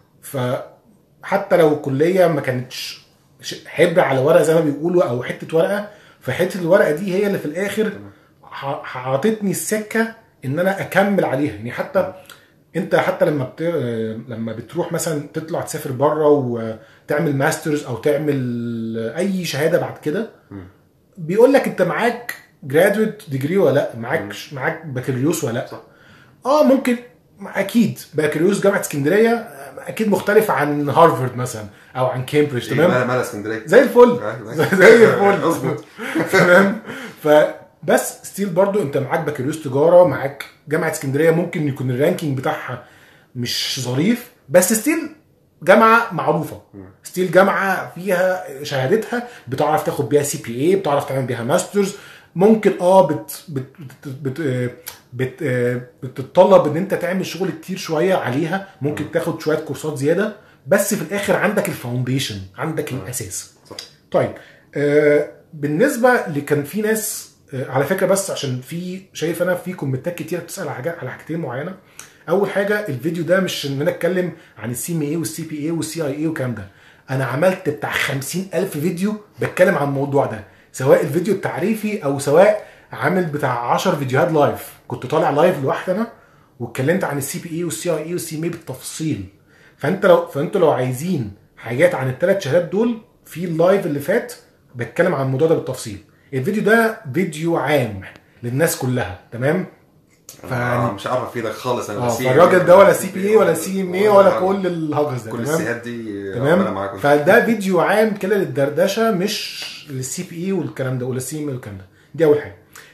فحتى لو الكليه ما كانتش حبر على ورقه زي ما بيقولوا او حته ورقه، فحته الورقه دي هي اللي في الاخر عطتني السكه ان انا اكمل عليها. يعني حتى انت حتى لما بت... لما بتروح مثلا تطلع تسافر بره وتعمل ماسترز او تعمل اي شهاده بعد كده، بيقول لك انت معاك جرادويت ديجري ولا لا، معاك معاك بكالوريوس ولا لا. اه ممكن اكيد بكالوريوس جامعه اسكندريه اكيد مختلف عن هارفارد مثلا او عن كامبريدج. تمام. مالها مالها اسكندريه زي الفل زي الفل تمام. فبس ستيل برضو انت معاك بكالوريوس تجاره، معاك جامعه اسكندريه، ممكن يكون الرانكينج بتاعها مش ظريف، بس ستيل جامعه معروفه، ستيل جامعه فيها شهادتها بتعرف تاخد بيها سي بي اي، بتعرف تعمل بيها ماسترز. ممكن اه بت بت بت بت بتتطلب ان انت تعمل شغل كتير شويه عليها، ممكن تاخد شويه كورسات زياده، بس في الاخر عندك الفاونديشن، عندك الاساس. طيب آه بالنسبه اللي كان في ناس آه على فكره، بس عشان في شايف انا في كومنتات كتير بتسال على حاجات على حاجتين معينه. اول حاجه الفيديو ده مش ان انا اتكلم عن السي ام اي والسي بي اي والسي اي اي والكلام ده، انا عملت بتاع خمسين الف فيديو بتكلم عن الموضوع ده، سواء الفيديو التعريفي او سواء عامل بتاع عشر فيديوهات لايف، كنت طالع لايف لوحدي انا واتكلمت عن السي بي اي والسي اي اي والسي ام اي بالتفصيل. فانت لو فانتوا لو عايزين حاجات عن الثلاث شهادات دول، في اللايف اللي فات بتكلم عن الموضوع ده بالتفصيل. الفيديو ده فيديو عام للناس كلها، تمام. فانا مش عارف افيدك خالص انا، بس الراجل ده ولا سي بي اي ولا سي ام اي ولا كل الهجس ده، كل السيهات دي تمام. فده فيديو عام كده للدردشه، مش للسي بي اي والكلام ده ولا السي ام اي والكلام ده. دي اول حاجه.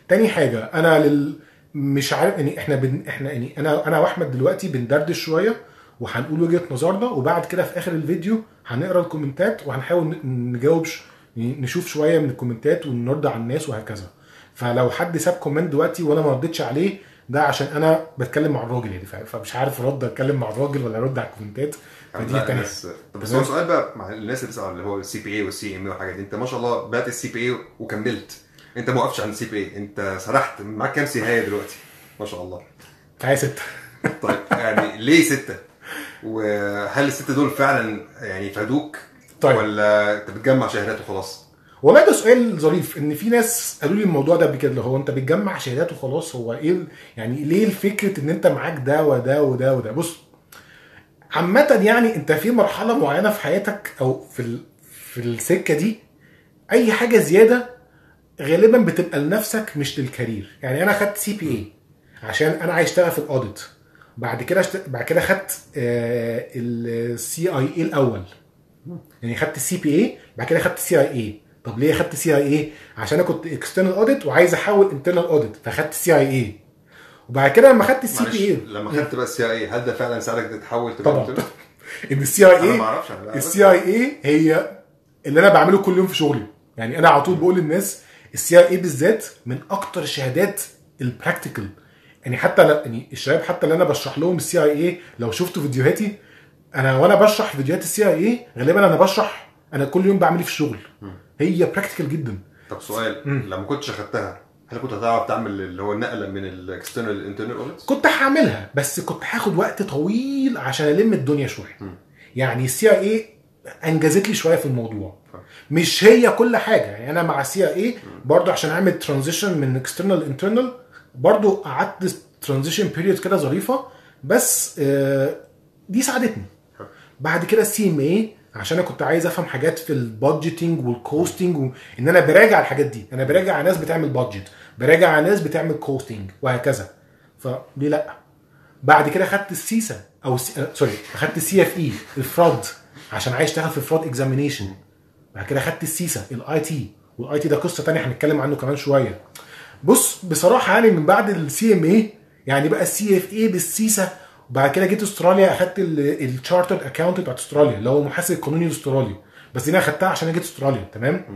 تاني حاجه انا لل مش عارف يعني احنا بن... احنا يعني انا انا واحمد دلوقتي بندردش شويه وهنقول وجهه نظرنا، وبعد كده في اخر الفيديو هنقرا الكومنتات وهنحاول ن- نجاوب ش... نشوف شويه من الكومنتات ونرد على الناس وهكذا. فلو حد ساب كومنت دلوقتي وانا ما ردتش عليه ده عشان انا بتكلم مع الراجل يعني، ف- فمش عارف ارد اتكلم مع الراجل ولا ارد على الكومنتات. فدي لا تاني الناس. طب بس هو سؤال بقى مع الناس اللي بتسال اللي هو السي بي اي والسي ام اي والحاجات دي، انت ما شاء الله بقيت السي بي اي وكملت، انت ما وقفتش عند السي بي اي، انت سرحت معاك كام سيهايه دلوقتي ما شاء الله. تعالى ستة. طيب يعني ليه ستة؟ وهل الستة دول فعلا يعني فادوك طيب. ولا انت بتجمع شهادات وخلاص؟ والله ده سؤال ظريف، ان في ناس قالوا لي الموضوع ده قبل كده، اللي هو انت بتجمع شهادات وخلاص، هو ايه ال- يعني ليه الفكره ان انت معاك ده وده وده وده؟ بص عامه يعني انت في مرحله معينه في حياتك او في ال... في السكه دي اي حاجه زياده غالبا بتبقى لنفسك مش للكارير. يعني انا خدت سي بي اي عشان انا عايز اشتغل في الاوديت، بعد كده اشت... بعد كده خدت السي اي اي الاول، يعني خدت السي بي اي بعد كده خدت سي اي اي. طب ليه خدت سي اي اي؟ عشان انا كنت اكسترنال اوديت وعايز احول انترنال اوديت فخدت سي اي اي. وبعد كده لما خدت السي معلش بي اي لما خدت بقى السي اي هل ده فعلا ساعدك تتحول تبقى طبعا انترنال؟ ان السي اي انا ما اي اعرفش انا السي اي اي هي اللي انا بعمله كل يوم في شغلي. يعني انا على طول بقول للناس السي اي اي بالذات من اكتر الشهادات البراكتيكال. يعني حتى ل- يعني الشباب حتى اللي انا بشرح لهم السي اي اي لو شفتوا فيديوهاتي انا وانا بشرح فيديوهات السي اي اي غالبا انا بشرح انا كل يوم بعمل ايه في الشغل. هي براكتيكال جدا. طب سؤال، لما كنتش اخدتها هل كنت هتعرف تعمل اللي هو النقله من الاكسترنال للانترنال اوديت؟ كنت هعملها بس كنت هاخد وقت طويل عشان الم الدنيا شويه. يعني السي اي اي انجزت لي شويه في الموضوع، مش هي كل حاجه. يعني انا مع السي اي اي برضه عشان اعمل ترانزيشن من اكسترنال لانترنال برضه قعدت ترانزيشن بيريود كده ظريفه، بس آه، دي ساعدتني. بعد كده السي ام اي عشان انا كنت عايز افهم حاجات في البادجيتنج والكوستنج، وان انا براجع الحاجات دي، انا براجع على ناس بتعمل بادجت، براجع على ناس بتعمل كوستنج وهكذا. فليه لا؟ بعد كده خدت السيسا او السي... آه، سوري خدت السي اف اي الفراد عشان عايز اشتغل في فراد اكزامينيشن. بعد كده خدت السيسا الاي تي، والاي تي ده قصه ثانيه هنتكلم عنه كمان شويه. بص بصراحه يعني من بعد السي ام اي يعني بقى السي اف اي بالسيسا، وبعد كده جيت استراليا اخدت التشارترد اكاونت بتاعت استراليا اللي هو محاسب قانوني الاسترالي، بس دي انا اخدتها عشان انا جيت استراليا. تمام.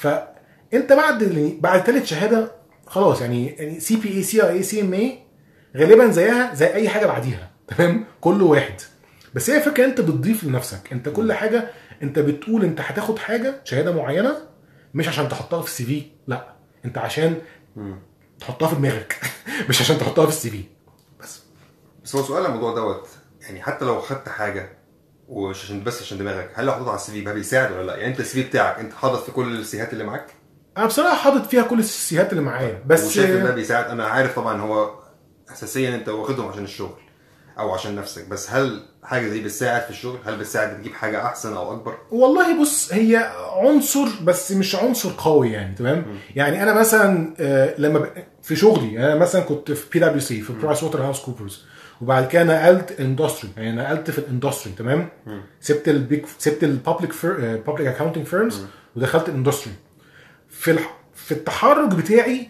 فانت بعد بعد ثالث شهاده خلاص يعني يعني سي بي اي سي اي سي ام اي غالبا زيها زي اي حاجه بعديها. تمام كله واحد. بس هي فكره انت بتضيف لنفسك انت كل حاجه. انت بتقول انت هتاخد حاجه شهاده معينه مش عشان تحطها في السي في، لا انت عشان تحطها في دماغك مش عشان تحطها في السي في بس. بس هو سؤال الموضوع دوت، يعني حتى لو خدت حاجه ومش عشان بس عشان دماغك، هل لو حطيتها على السي في ده بيساعد ولا لا؟ يعني انت السي في بتاعك انت حاطط في كل السيهات اللي معاك؟ انا بصراحه حاطط فيها كل السيهات اللي معايا بس وشايف ان ده بيساعد؟ انا عارف طبعا هو اساسيا انت واخدهم عشان الشغل او عشان نفسك، بس هل حاجه دي بتساعد في الشغل؟ هل بتساعد تجيب حاجه احسن او اكبر؟ والله بص هي عنصر بس مش عنصر قوي يعني. تمام. يعني انا مثلا آه، لما ب... في شغلي انا مثلا كنت في بي دبليو سي في برايس ووتر هاوس كوبرز، وبعد كده نقلت اندستري يعني نقلت في الاندستري. تمام. سبت البيك سبت البابليك بابليك اكاونتنج فيرمز ودخلت الاندستري. في الح... في التحرك بتاعي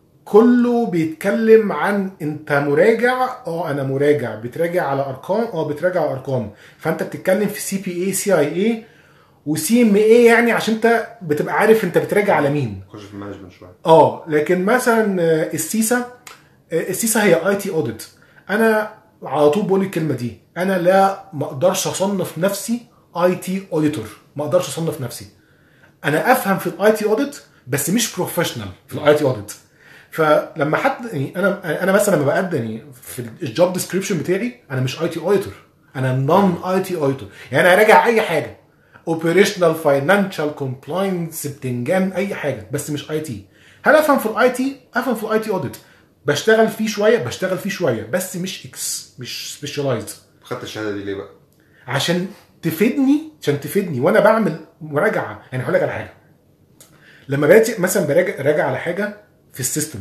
كله بيتكلم عن انت مراجع. اه انا مراجع بتراجع على ارقام. اه بتراجع على ارقام. فانت بتتكلم في سي بي اي سي اي اي وسي ام اي يعني عشان انت بتبقى عارف انت بتراجع على مين. خش في المانجمنت شويه. اه لكن مثلا آه، السيسا آه، السيسا هي اي تي اوديت. انا على طول بقول الكلمه دي، انا لا ما اقدرش اصنف نفسي اي تي اوديتور، ما اقدرش اصنف نفسي. انا افهم في الاي تي اوديت بس مش بروفيشنال في الاي تي اوديت. فلما حد يعني انا انا مثلا لما بقدم يعني في الجوب ديسكريبشن بتاعي انا مش اي تي اوديتور، انا نون اي تي اوديتور. يعني انا راجع اي حاجه اوبريشنال فاينانشال كومبلاينس بتنجان اي حاجه بس مش اي تي. هل افهم في الاي تي؟ افهم في الاي تي اوديت، بشتغل فيه شويه بشتغل فيه شويه بس مش اكس مش سبيشالايزد. خدت الشهاده دي ليه بقى؟ عشان تفيدني عشان تفيدني وانا بعمل مراجعه. يعني هقول لك على حاجه، لما بقيت مثلا براجع راجع على حاجه في السيستم،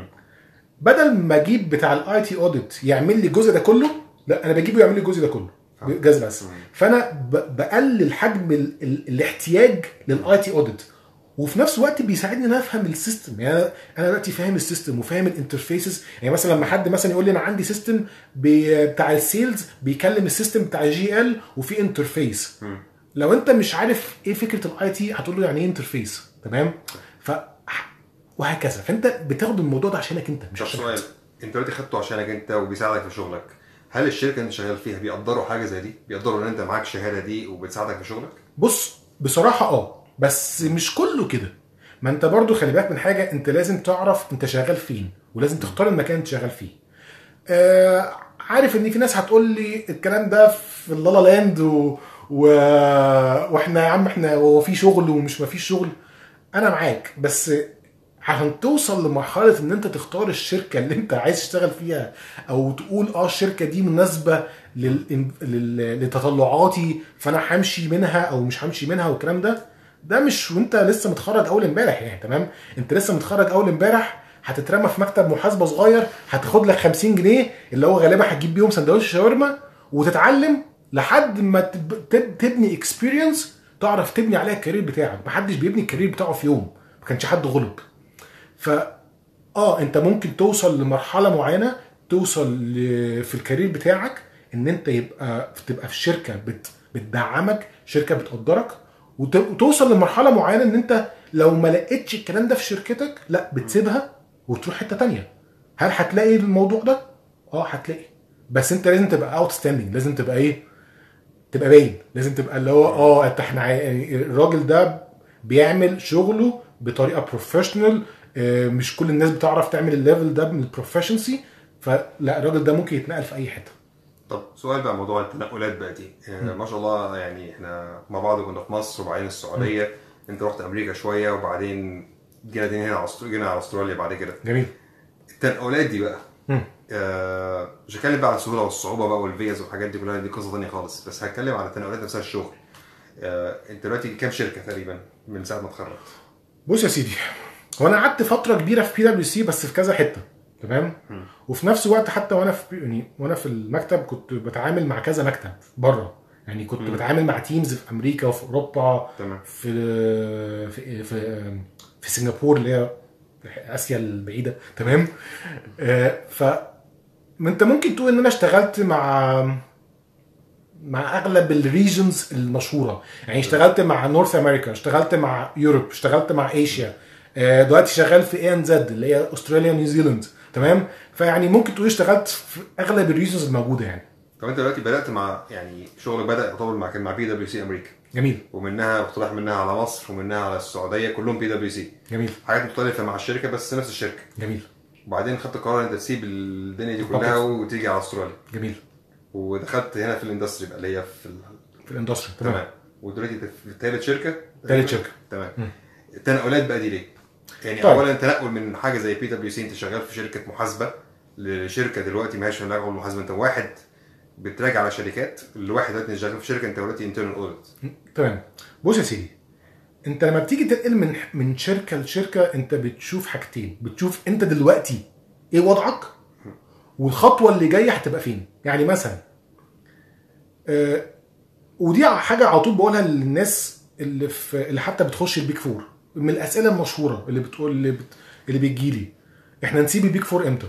بدل ما اجيب بتاع الاي تي اوديت يعمل لي الجزء ده كله، لا انا بجيبه يعمل لي الجزء ده كله جاز بس. فانا ب- بقلل حجم ال ال الاحتياج للاي تي اوديت وفي نفس الوقت بيساعدني ان انا افهم السيستم. يعني انا دلوقتي فاهم السيستم وفاهم الانترفيسز. يعني مثلا لما حد مثلا يقول لي انا عندي سيستم بتاع السيلز بيكلم السيستم بتاع الجي ال وفي انترفيس، لو انت مش عارف ايه فكره الاي تي هتقول له يعني ايه انترفيس، تمام؟ ف وهكذا. فانت بتاخد الموضوع ده عشانك انت مش عشان سؤال، انت دلوقتي خدته عشانك انت وبيساعدك في شغلك، هل الشركه اللي انت شغال فيها بيقدروا حاجه زي دي؟ بيقدروا ان انت معاك الشهاده دي وبتساعدك في شغلك؟ بص بصراحه اه، بس مش كله كده. ما انت برضو خلي بالك من حاجه، انت لازم تعرف انت شغال فين ولازم تختار المكان اللي انت شغال فيه. آه عارف ان في ناس هتقول لي الكلام ده في اللالا لاند و... و... واحنا يا عم احنا هو في شغل ومش ما فيش شغل. انا معاك، بس عشان توصل لمرحله ان انت تختار الشركه اللي انت عايز تشتغل فيها او تقول اه الشركه دي مناسبه لل... لل... لتطلعاتي فانا همشي منها او مش همشي منها والكلام ده، ده مش وانت لسه متخرج اول امبارح يعني، تمام؟ انت لسه متخرج اول امبارح، هتترمى في مكتب محاسبه صغير هتاخد لك خمسين جنيه اللي هو غالبا هتجيب بيهم سندوتش شاورما وتتعلم لحد ما تب... تب... تبني اكسبيرينس تعرف تبني عليها الكارير بتاعك. محدش بيبني الكارير بتاعه في يوم، ما كانش حد غلب. ف اه انت ممكن توصل لمرحله معينه، توصل ل... في الكارير بتاعك ان انت يبقى تبقى في شركه بت... بتدعمك، شركه بتقدرك، وت... وتوصل لمرحله معينه ان انت لو ما لقيتش الكلام ده في شركتك لا بتسيبها وتروح حته تانية. هل هتلاقي الموضوع ده؟ اه هتلاقي، بس انت لازم تبقى اوت ستاندينج، لازم تبقى ايه، تبقى باين، لازم تبقى اللي هو اه انت احنا يعني الراجل ده بيعمل شغله بطريقه بروفيشنال. مش كل الناس بتعرف تعمل الليفل ده من البروفيشنسي، فلا الراجل ده ممكن يتنقل في اي حته. طب سؤال بقى، موضوع التنقلات بقى دي يعني ما شاء الله، يعني احنا مع بعض كنا في مصر وبعدين السعوديه، م. انت رحت امريكا شويه وبعدين جينا هنا على جينا على استراليا بعد كده. جميل. التنقلات دي بقى آه مش هتكلم بقى على السهوله والصعوبه بقى والفيز والحاجات دي كلها، دي قصه ثانيه خالص، بس هتكلم على التنقلات نفسها الشغل. آه انت دلوقتي كام شركه تقريبا من ساعه ما اتخرجت؟ بص يا سيدي، هو انا قعدت فتره كبيره في بي دبليو سي بس في كذا حته، تمام؟ وفي نفس الوقت حتى وانا في يعني وانا في المكتب كنت بتعامل مع كذا مكتب بره، يعني كنت م. بتعامل مع تيمز في امريكا وفي اوروبا، تمام. في في في في سنغافوره اللي هي اسيا البعيده، تمام؟ آه ف انت ممكن تقول ان انا اشتغلت مع مع اغلب الريجنز المشهوره، يعني اشتغلت مع نورث امريكا، اشتغلت مع يوروب، اشتغلت مع ايشيا، دلوقتي شغال في اي ان زد اللي هي استراليا نيوزيلاند، تمام؟ فيعني ممكن تقول اشتغلت في اغلب الريجنز الموجوده يعني. طب انت دلوقتي بدات مع يعني شغلك بدا يعتبر مع كان مع بي دبليو سي امريكا. جميل. ومنها اقترح منها على مصر ومنها على السعوديه، كلهم بي دبليو سي. جميل. حاجات مختلفه مع الشركه بس نفس الشركه. جميل. وبعدين خدت قرار انت تسيب الدنيا دي كلها وتيجي على استراليا. جميل. ودخلت هنا في الاندستري بقى اللي هي في ال... في الاندستري، تمام. تمام. ودلوقتي في ثالث شركه ثالث شركه تمام. التنقلات بقى دي ليه؟ يعني طيب. اولا تنقل من حاجه زي بي دبليو سي، انت شغال في شركه محاسبه، لشركه دلوقتي ماشي في مجال المحاسبه، انت واحد بتراجع على شركات، الواحد دلوقتي شغال في شركه انت دلوقتي انترنال اوديت. تمام. بص يا سيدي، انت لما بتيجي تنقل من من شركه لشركه انت بتشوف حاجتين، بتشوف انت دلوقتي ايه وضعك والخطوه اللي جايه هتبقى فين. يعني مثلا آه ودي حاجه على طول بقولها للناس اللي في اللي حتى بتخش البيك فور، من الاسئله المشهوره اللي بتقول اللي, بت... اللي بتجيلي احنا نسيب البيك فور امتى؟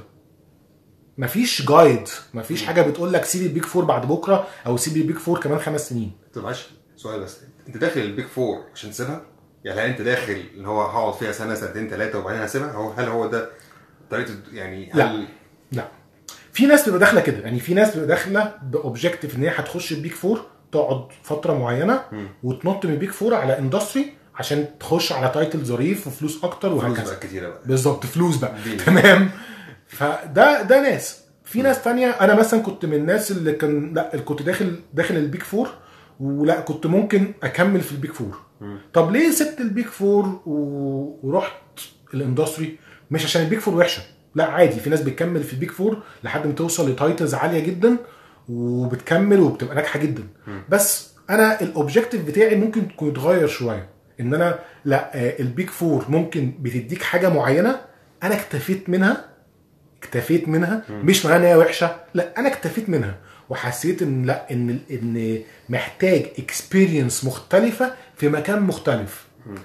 مفيش جايد، مفيش حاجه بتقول لك سيب البيك فور بعد بكره او سيب البيك فور كمان خمس سنين. طب معلش سؤال بس، انت داخل البيك فور عشان تسيبها؟ يعني هل انت داخل اللي هو هقعد فيها سنه سنتين ثلاثه وبعدين هسيبها؟ هو هل هو ده طريقه يعني؟ هل لا لا، في ناس بتبقى داخله كده، يعني في ناس بتبقى داخله باوبجيكتيف ان هي هتخش البيك فور تقعد فتره معينه م. وتنط من البيك فور على اندستري عشان تخش على تايتل ظريف وفلوس اكتر وهكذا. بالظبط، فلوس بقى تمام. فده ده ناس. في ناس تانية، انا مثلا كنت من الناس اللي كان لا كنت داخل داخل البيك فور ولا كنت ممكن اكمل في البيك فور. م. طب ليه سبت البيك فور ورحت الاندستري؟ مش عشان البيك فور وحشه، لا عادي، في ناس بتكمل في البيك فور لحد ما توصل لتايتلز عاليه جدا وبتكمل وبتبقى ناجحه جدا. م. بس انا الاوبجيكتيف بتاعي ممكن يكون يتغير شويه، ان انا لا البيك فور ممكن بتديك حاجه معينه انا اكتفيت منها اكتفيت منها م. مش معناها ان هي وحشه، لا انا اكتفيت منها وحسيت ان لا ان ان محتاج اكسبيرينس مختلفه في مكان مختلف. م.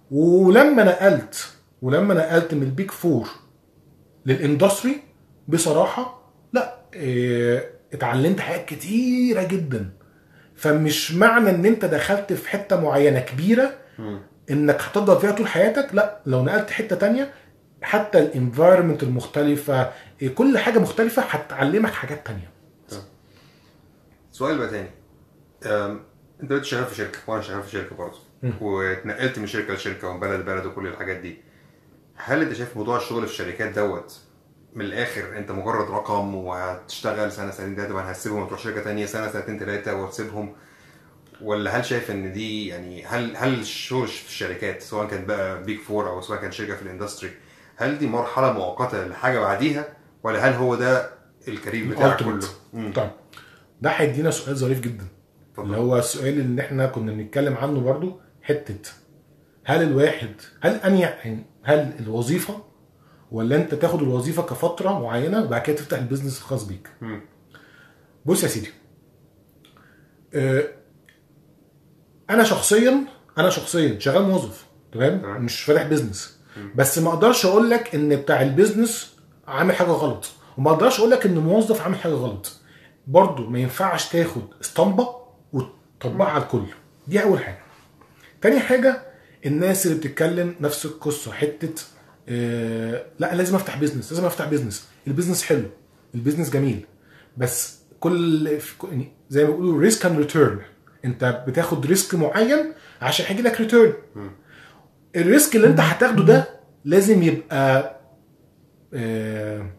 ولما نقلت ولما نقلت من البيك فور للاندستري بصراحه لا إيه اتعلمت حاجات كتيره جدا. فمش معنى ان انت دخلت في حته معينه كبيره انك هتفضل فيها طول حياتك، لا، لو نقلت حته تانية حتى الانفايرمنت المختلفه كل حاجه مختلفه هتعلمك حاجات تانية. سؤال بقى تاني، انت دلوقتي شغال في شركه وانا شغال في شركه برضه، واتنقلت من شركه لشركه ومن بلد لبلد وكل الحاجات دي، هل انت شايف موضوع الشغل في الشركات دوت من الاخر انت مجرد رقم وهتشتغل سنه سنتين ثلاثه وبعدين هتسيبهم وتروح شركه تانية سنه سنتين ثلاثه وتسيبهم، ولا هل شايف ان دي يعني هل هل الشغل في الشركات سواء كان بقى بيج فور او سواء كان شركه في الاندستري هل دي مرحله مؤقته لحاجه بعديها، ولا هل هو ده الكارير بتاعك كله؟ طيب ده هيدينا سؤال ظريف جدا طبعا. اللي هو السؤال اللي احنا كنا بنتكلم عنه برضو، حته هل الواحد هل ان يعني هل الوظيفه ولا انت تاخد الوظيفه كفتره معينه وبعد كده تفتح البيزنس الخاص بيك؟ م. بص يا سيدي، اه انا شخصيا انا شخصيا شغال موظف تمام، مش فاتح بيزنس، بس ما اقدرش اقول لك ان بتاع البيزنس عامل حاجه غلط، وما اقدرش اقول لك ان الموظف عامل حاجه غلط. برضو ما ينفعش تاخد اسطمبه وتطبقها على الكل. دي اول حاجه. تاني حاجه، الناس اللي بتتكلم نفس القصه، حته آه لا لازم افتح بيزنس لازم افتح بيزنس البيزنس حلو، البيزنس جميل، بس كل زي ما بيقولوا ريسك اند ريتيرن، انت بتاخد ريسك معين عشان هيجي لك ريتيرن. الريسك اللي انت هتاخده ده لازم يبقى آه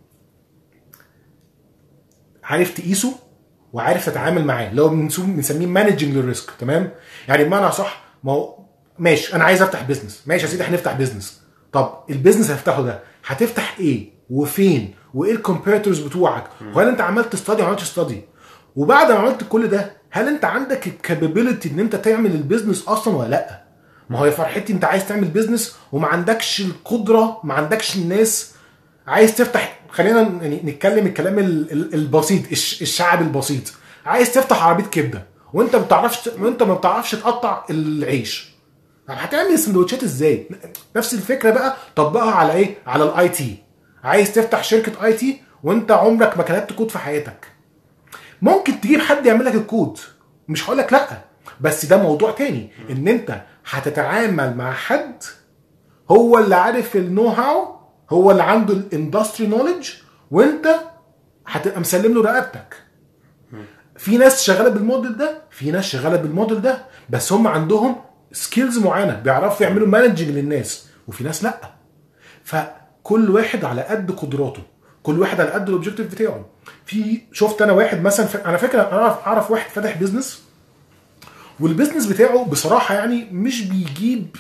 عارف تقيسه وعارف تتعامل معاه، لو بنسميه مانجنج للريسك. تمام، يعني بمعنى صح، ما هو ماشي انا عايز افتح بيزنس، ماشي يا سيدي هنفتح بيزنس، طب البيزنس هفتحه ده هتفتح ايه وفين وايه الكومبيتيتورز بتوعك، وهل انت عملت استادي ولا ما عملتش استادي، وبعد ما عملت كل ده هل انت عندك الكابابيلتي ان انت تعمل البيزنس اصلا ولا لا؟ ما هو يا فرحتي انت عايز تعمل بيزنس وما عندكش القدره، ما عندكش الناس، عايز تفتح، خلينا نتكلم الكلام البسيط الشعب البسيط، عايز تفتح عربيه كبده وانت ما بتعرفش وانت ما بتعرفش تقطع العيش، هتعمل السندوتشات ازاي؟ نفس الفكره بقى طبقها على ايه؟ على الاي تي. عايز تفتح شركه اي تي وانت عمرك ما كتبت كود في حياتك، ممكن تجيب حد يعمل لك الكود، مش هقول لك لا، بس ده موضوع تاني، ان انت هتتعامل مع حد هو اللي عارف النو هاو، هو اللي عنده الاندستري نوليدج، وانت هتبقى مسلم له رقبتك. في ناس شغاله بالموديل ده، في ناس شغاله بالموديل ده، بس هم عندهم سكيلز معينه بيعرفوا يعملوا مانجنج للناس، وفي ناس لا. فكل واحد على قد قدراته، كل واحد على قد الاوبجيكتيف بتاعه. في شفت انا واحد مثلا ف... انا فاكر انا اعرف اعرف واحد فاتح بيزنس، والبيزنس بتاعه بصراحه يعني مش بيجيب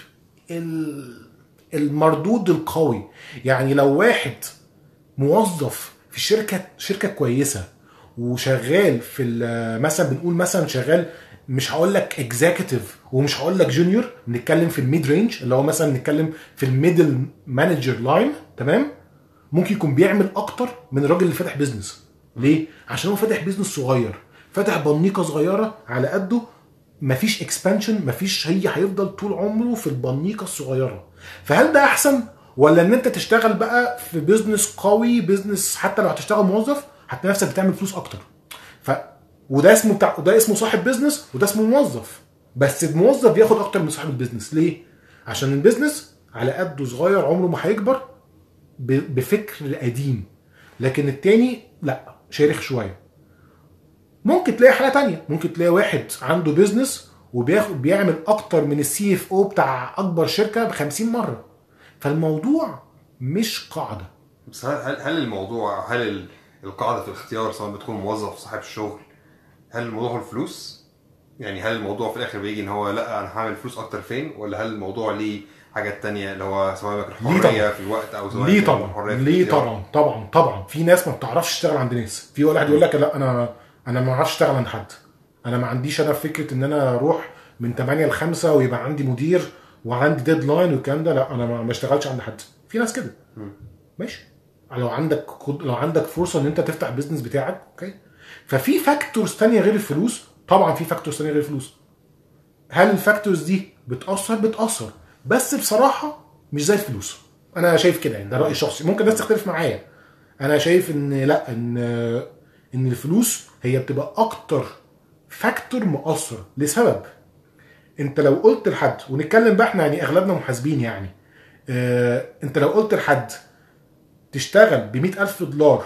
المردود القوي. يعني لو واحد موظف في شركه شركه كويسه وشغال في مثلا بنقول مثلا شغال، مش هقول لك اكزيكتيف ومش هقول لك جونيور، نتكلم في الميد رينج اللي هو مثلا نتكلم في الميدل مانجر لاين، تمام، ممكن يكون بيعمل اكتر من الراجل اللي فاتح بيزنس. ليه؟ عشان هو فاتح بيزنس صغير، فاتح بنيقه صغيره على قده، مفيش اكسبانشن، مفيش، هي هيفضل طول عمره في البنيقه الصغيره. فهل ده احسن ولا ان انت تشتغل بقى في بيزنس قوي، بيزنس حتى لو هتشتغل موظف هتلاقي نفسك بتعمل فلوس اكتر؟ ف وده اسمه بتاع وده اسمه صاحب بيزنس وده اسمه موظف، بس الموظف بياخد اكتر من صاحب البيزنس. ليه؟ عشان البيزنس على قده صغير، عمره ما هيكبر بفكر قديم، لكن التاني لا، شارخ شويه. ممكن تلاقي حاله تانية، ممكن تلاقي واحد عنده بيزنس وبياخد بيعمل اكتر من السي اف او بتاع اكبر شركه بخمسين مره. فالموضوع مش قاعده. بس هل هل الموضوع هل القاعده في الاختيار سواء بتكون موظف صاحب الشغل، هل الموضوع هو الفلوس؟ يعني هل الموضوع في الاخر بيجي ان هو لا انا هعمل فلوس اكتر فين، ولا هل الموضوع ليه حاجات تانية اللي هو سواء الحريه في الوقت او سواء ليه طبعا ليه طبعا طبعا طبعا في ناس ما بتعرفش تشتغل عند ناس. في واحد يقول لك لا انا انا ما اعرفش اشتغل عند حد، انا ما عنديش انا فكره ان انا اروح من ثمانية ل خمسة ويبقى عندي مدير وعندي ديدلاين والكلام ده، لا انا ما اشتغلش عند حد. في ناس كده ماشي، لو عندك لو عندك فرصه ان انت تفتح بيزنس بتاعك اوكي. ففي فاكتورز ثانيه غير الفلوس، طبعا في فاكتورز ثانيه غير الفلوس. هل الفاكتورز دي بتاثر؟ بتاثر، بس بصراحه مش زي الفلوس. انا شايف كده يعني، ده رايي الشخصي، ممكن الناس تختلف معايا. انا شايف ان لا، ان ان الفلوس هي بتبقى اكتر فاكتور مؤثر لسبب. انت لو قلت لحد، ونتكلم بقى احنا يعني اغلبنا محاسبين يعني، اه انت لو قلت لحد تشتغل ب مئة ألف دولار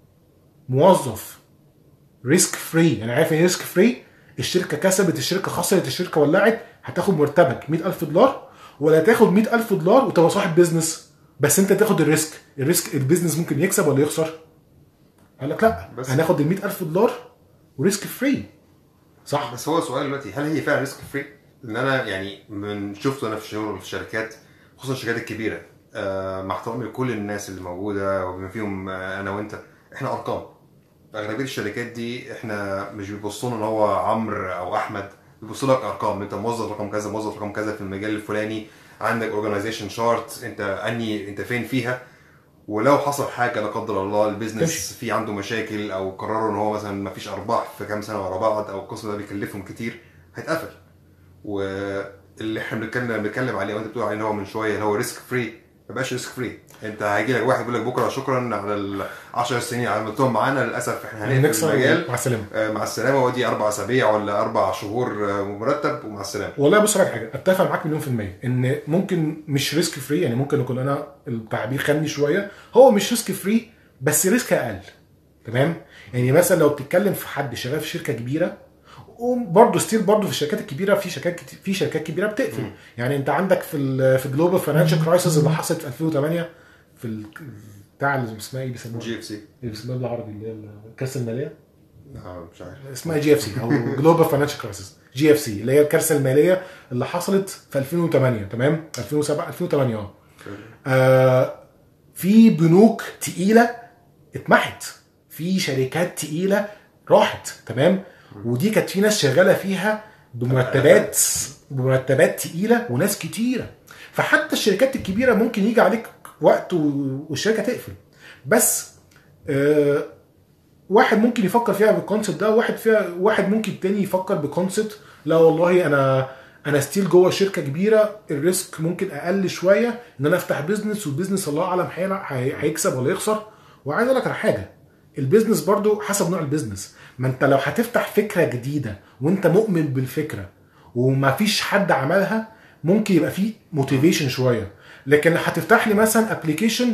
موظف ريسك فري، يعني عارف ايه ريسك فري؟ الشركه كسبت، الشركه خسرت، الشركه ولعت، هتاخد مرتبك مئة ألف دولار، ولا تاخد مئة ألف دولار وتبقى صاحب بيزنس بس انت تاخد الريسك؟ الريسك البيزنس ممكن يكسب ولا يخسر. قال لك لا، بس هناخد ال مئة ألف دولار وريسك فري. صح. بس هو السؤال دلوقتي، هل هي فعلا ريسك فري؟ لان انا يعني من شفته انا في الشغل في الشركات، خصوصا الشركات الكبيره، آه مع احترامي لكل الناس اللي موجوده وبما فيهم آه انا وانت، احنا ارقام. اغلبيه الشركات دي احنا مش بيبصوا ان هو عمرو او احمد، بيبصوا لك ارقام، انت موظف رقم كذا، موظف رقم كذا في المجال الفلاني، عندك اورجانيزيشن شارت، انت اني انت فين فيها. ولو حصل حاجه لا قدر الله البيزنس في عنده مشاكل، او قرروا ان هو مثلا ما فيش ارباح في كام سنه ورا بعض، او القسم ده بيكلفهم كتير، هيتقفل. واللي احنا بنتكلم بنتكلم عليه وانت بتقول عليه ان هو من شويه اللي هو ريسك فري، ما بقاش ريسك فري. انت هيجي لك واحد يقول لك بكره شكرا على ال عشر سنين عملتهم معانا، للاسف احنا هنقفل المجال، مع السلامه. آه مع السلامه، ودي اربع اسابيع ولا اربع شهور آه مرتب ومع السلامه. والله بص على حاجه، اتفق معاك مليون في الميه ان ممكن مش ريسك فري، يعني ممكن يكون انا التعبير خاني شويه، هو مش ريسك فري بس ريسك اقل. تمام. يعني مثلا لو بتتكلم في حد شغال في شركه كبيره، وبرضه ستيل برضه في الشركات الكبيره، في شركات كتير، في شركات كبيره بتقفل. م. يعني انت عندك في ال في جلوبال فاينانشال كرايسيس اللي حصلت في ألفين وثمانية، في ال بتاع اللي اسمها ايه بيسموها جي اف سي، اللي بيسموها بالعربي اللي هي الكارثه الماليه. اه مش عارف اسمها جي اف سي او جلوبال فاينانشال كرايسيس، جي اف سي اللي هي الكارثه الماليه اللي حصلت في ألفين وثمانية. تمام. ألفين وسبعة ألفين وثمانية اه آه، في بنوك تقيله اتمحت، في شركات تقيله راحت. تمام. ودي كانت في ناس شغاله فيها بمرتبات بمرتبات تقيله وناس كتيره. فحتى الشركات الكبيره ممكن يجي عليك وقت والشركه تقفل. بس آه واحد ممكن يفكر فيها بالكونسبت ده، واحد فيها واحد ممكن تاني يفكر بكونسبت لا والله انا انا ستيل جوه شركه كبيره، الريسك ممكن اقل شويه ان انا افتح بيزنس، والبيزنس الله اعلم هيكسب ولا يخسر. وعايز اقول لك على حاجه، البيزنس برضو حسب نوع البيزنس. ما انت لو هتفتح فكره جديده وانت مؤمن بالفكره وما فيش حد عملها، ممكن يبقى فيه موتيفيشن شويه. لكن هتفتح لي مثلا ابلكيشن،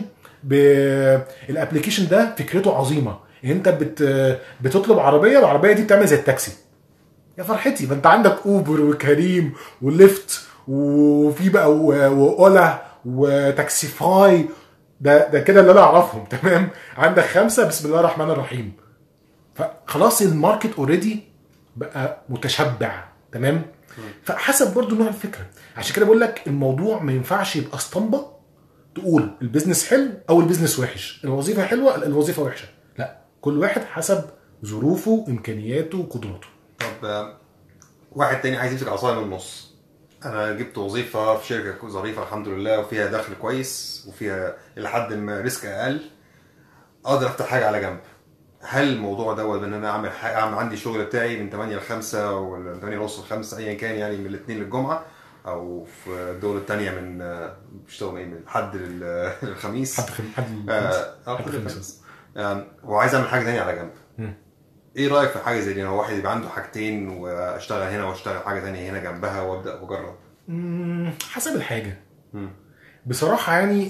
الابلكيشن ده فكرته عظيمه، انت بت بتطلب عربيه، العربيه دي بتعمل زي التاكسي، يا فرحتي. ما انت عندك اوبر وكريم وليفت وفي بقى واولا وتاكسيفاي، ده ده كده اللي انا اعرفهم. تمام. عندك خمسه، بسم الله الرحمن الرحيم. فخلاص الماركت اوريدي بقى متشبع. تمام. فحسب برضو نوع الفكره. عشان كده بقول لك الموضوع ما ينفعش يبقى اسطمبه تقول البيزنس حلو او البيزنس وحش، الوظيفه حلوه الوظيفه وحشه. لا، كل واحد حسب ظروفه، امكانياته، قدراته. طب واحد تاني عايز يمسك عصايه من النص، انا جبت وظيفه في شركه ظريفه الحمد لله وفيها دخل كويس وفيها الى حد ما ريسك اقل، اقدر افتح حاجه على جنب. هل الموضوع دوت ان انا اعمل حاجه، اعمل عندي الشغل بتاعي من ثمانية ل خمسة ولا من ثمانية ونص ل خمسة ايا كان، يعني من الاثنين للجمعه، او في الدول الثانيه من بيشتغلوا ايه من الحد للخميس، حد حد اه حد الخميس، وعايز اعمل حاجه ثانيه على جنب. م. ايه رايك في حاجه زي دي؟ هو واحد يبقى عنده حاجتين واشتغل هنا واشتغل حاجه ثانيه هنا جنبها وابدا اجرب؟ حسب الحاجه. م. بصراحه يعني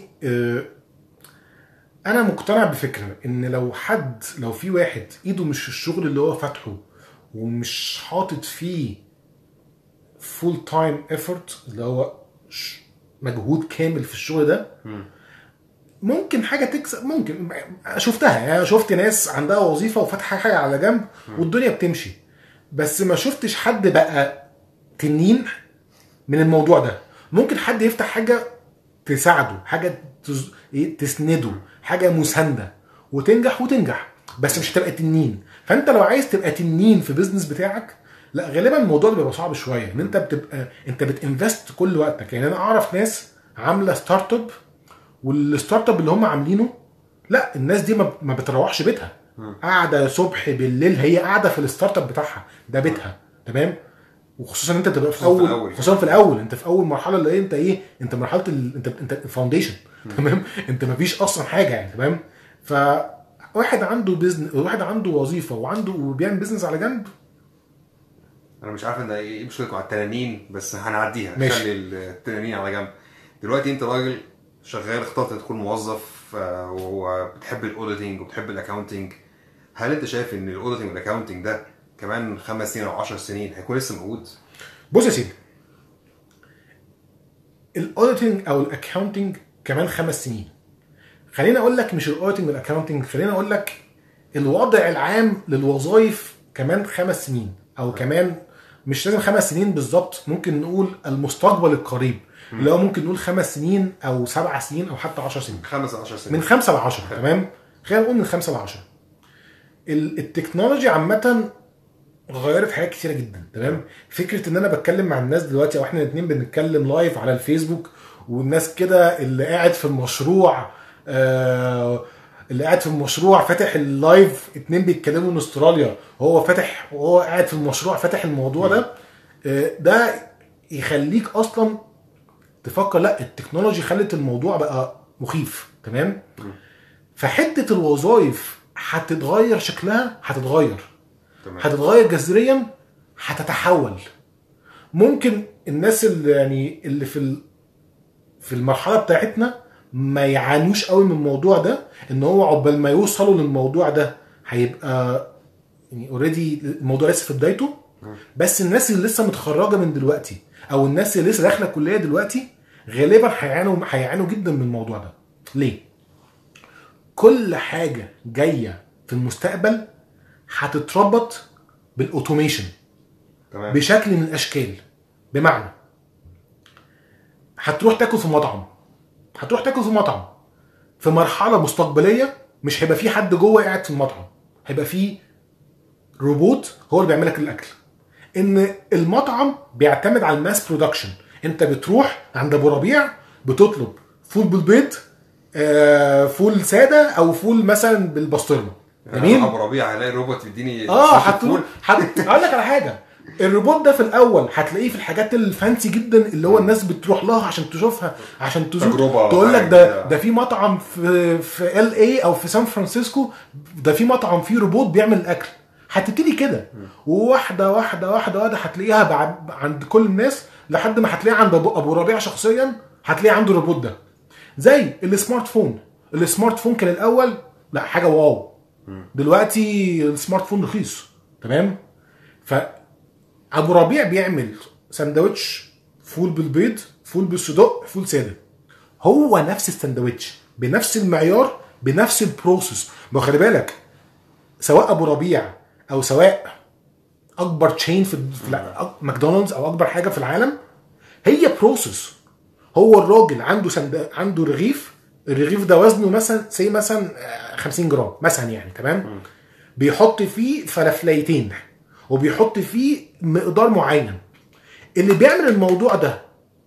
انا مقتنع بفكره ان لو حد لو في واحد ايده مش في الشغل اللي هو فاتحه ومش حاطط فيه فول تايم ايفورت اللي هو مجهود كامل في الشغل ده، م. ممكن حاجه تكسب. ممكن شفتها يعني، شفت ناس عندها وظيفه وفاتحه حاجه على جنب والدنيا بتمشي، بس ما شفتش حد بقى تنين من الموضوع ده. ممكن حد يفتح حاجه تساعده، حاجه تسنده، حاجه مسانده وتنجح وتنجح، بس مش هتبقى تنين. فانت لو عايز تبقى تنين في بيزنس بتاعك، لا غالبا الموضوع بيبقى صعب شويه، ان انت بتبقى انت بتinvest كل وقتك. يعني انا اعرف ناس عامله ستارت اب، والستارت اب اللي هم عاملينه لا الناس دي ما بتروحش بيتها، قاعده صبح بالليل، هي قاعده في الستارت اب بتاعها، ده بيتها. تمام. وخصوصا انت تبقى في خصوصاً في اول الأول. خصوصا في الاول انت في اول مرحله اللي انت ايه انت مرحله ال... انت انت الفاونديشن تمام. انت مفيش اصلا حاجه يعني تمام. فواحد عنده بيزنس واحد عنده وظيفه وعنده وبيعمل بيزنس على جنب. انا مش عارف ان ايه مشكلتكم على التنانين بس هنعديها. ماشي. خلي التنانين على جنب. دلوقتي انت راجل شغال اخترت تكون موظف آه، وبتحب الاوديتنج وبتحب الاكاونتنج. هل انت شايف ان الاوديتنج والاكاونتنج ده كمان خمس سنين او عشر سنين هيكون لسه موجود؟ بص يا سيدي، الاوديتنج او الاكاونتنج كمان خمس سنين. خليني اقول لك مش الاوديتنج والاكاونتنج، خليني اقول لك الوضع العام للوظائف كمان خمس سنين او كمان مش لازم خمس سنين بالظبط، ممكن نقول المستقبل القريب اللي هو ممكن نقول خمس سنين او سبع سنين او حتى عشر سنين. خمس عشر سنين. من خمسة لعشرة تمام. خلينا نقول من خمسة لعشرة. التكنولوجيا عامة غيرت حاجات كتيرة جدا تمام. فكرة ان انا بتكلم مع الناس دلوقتي او احنا الاثنين بنتكلم لايف على الفيسبوك والناس كده اللي قاعد في المشروع آه اللي قاعد في المشروع فاتح اللايف، اتنين بيتكلموا من استراليا وهو فاتح وهو قاعد في المشروع فاتح الموضوع ده. آه ده يخليك اصلا تفكر لا التكنولوجي خلت الموضوع بقى مخيف تمام. فحتة الوظائف هتتغير شكلها هتتغير تمام. هتتغير جذريا هتتحول. ممكن الناس اللي يعني اللي في ال... في المرحله بتاعتنا ما يعانوش قوي من الموضوع ده، ان هو عقبال ما يوصلوا للموضوع ده هيبقى يعني اوريدي الموضوع لسه في بدايته. بس الناس اللي لسه متخرجه من دلوقتي او الناس اللي لسه داخله الكليه دلوقتي غالبا هيعانوا هيعانوا جدا من الموضوع ده. ليه؟ كل حاجه جايه في المستقبل هتتربط بالاوتوميشن تمام. بشكل من الاشكال. بمعنى هتروح تاكل في مطعم هتروح تاكل في مطعم في مرحله مستقبليه مش هيبقى في حد جوه قاعد في المطعم، هيبقى في روبوت هو اللي بيعمل لك الاكل. ان المطعم بيعتمد على الماس برودكشن. انت بتروح عند ابو ربيع بتطلب فول بالبيض آه فول ساده او فول مثلا بالبسطرمه. جميل. ابو ربيع هلاقي الروبوت يديني اه هتقول هت... اقول لك على حاجه. الروبوت ده في الاول هتلاقيه في الحاجات الفانسي جدا اللي هو الناس بتروح لها عشان تشوفها عشان تزور تقول لك ده ده في مطعم في في ال اي او في سان فرانسيسكو ده في مطعم فيه روبوت بيعمل الاكل. هتبتدي كده وواحده واحده واحده واحده هتلاقيها بعد عند كل الناس لحد ما هتلاقيها عند ابو ربيع شخصيا هتلاقي عنده الروبوت ده. زي السمارت فون. السمارت فون كان الاول لا حاجه واو، دلوقتي السمارت فون رخيص تمام. فابو ربيع بيعمل ساندوتش فول بالبيض فول بالصدق فول ساده، هو نفس الساندوتش بنفس المعيار بنفس البروسيس. ما خلي بالك سواء ابو ربيع او سواء اكبر تشين في ماكدونالدز او اكبر حاجه في العالم هي بروسيس. هو الراجل عنده سند... عنده رغيف، الرغيف ده وزنه مثلا سي مثلا خمسين جرام مثلا يعني تمام. بيحط فيه فلافليتين وبيحط فيه مقدار معين. اللي بيعمل الموضوع ده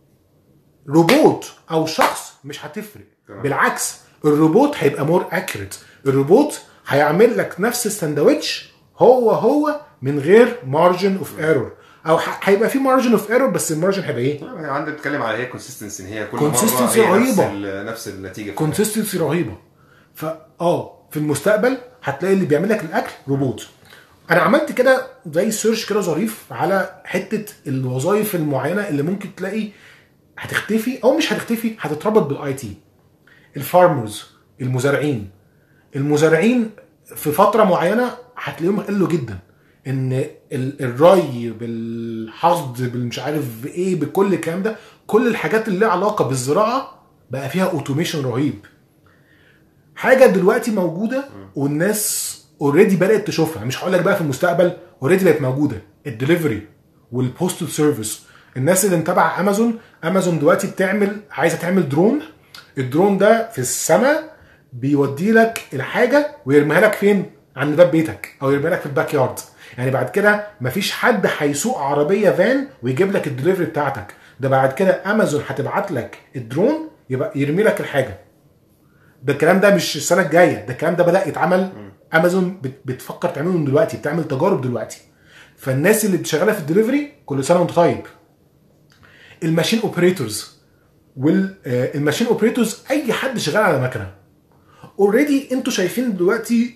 روبوت او شخص مش هتفرق. بالعكس الروبوت هيبقى مور اكيوريت. الروبوت هيعمل لك نفس الساندوتش هو هو من غير مارجن اوف ايرور، او هيبقى في مارجن اوف ايرور بس المارجن هيبقى ايه؟ عندك بتتكلم على هي كونسيستنسي، ان هي كل كونسيستنسي رهيبه، نفس النتيجه كونسيستنسي رهيبه. فا اه في المستقبل هتلاقي اللي بيعمل لك الاكل روبوت. انا عملت كده زي سيرش كده ظريف على حته الوظائف المعينه اللي ممكن تلاقي هتختفي او مش هتختفي هتتربط بالاي تي. الفارمرز المزارعين المزارعين في فتره معينه هتلاقيهم قلوا جدا. ان الري بالحصد بالمش عارف ايه بكل الكلام ده، كل الحاجات اللي لها علاقه بالزراعه بقى فيها اوتوميشن رهيب. حاجه دلوقتي موجوده والناس اوريدي بدات تشوفها، مش هقول لك بقى في المستقبل، اوريدي بقت موجوده. الدليفري والبوستال سيرفيس. الناس اللي متابعه امازون امازون دلوقتي بتعمل عايزه تعمل درون. الدرون ده في السماء بيودي لك الحاجه ويرميها لك فين؟ عند باب بيتك او يرميها لك في الباك يارد. يعني بعد كده مفيش حد هيسوق عربيه فان ويجيب لك الدليفري بتاعتك، ده بعد كده امازون هتبعت لك الدرون يبقى يرمي لك الحاجه. ده الكلام ده مش السنه الجايه، ده الكلام ده بدا يتعمل. امازون بتفكر تعمله من دلوقتي، بتعمل تجارب دلوقتي. فالناس اللي شغاله في الدليفري كل سنه وانت طيب. الماشين اوبريتورز والماشين اوبريتورز اي حد شغال على مكنه اوريدي. انتوا شايفين دلوقتي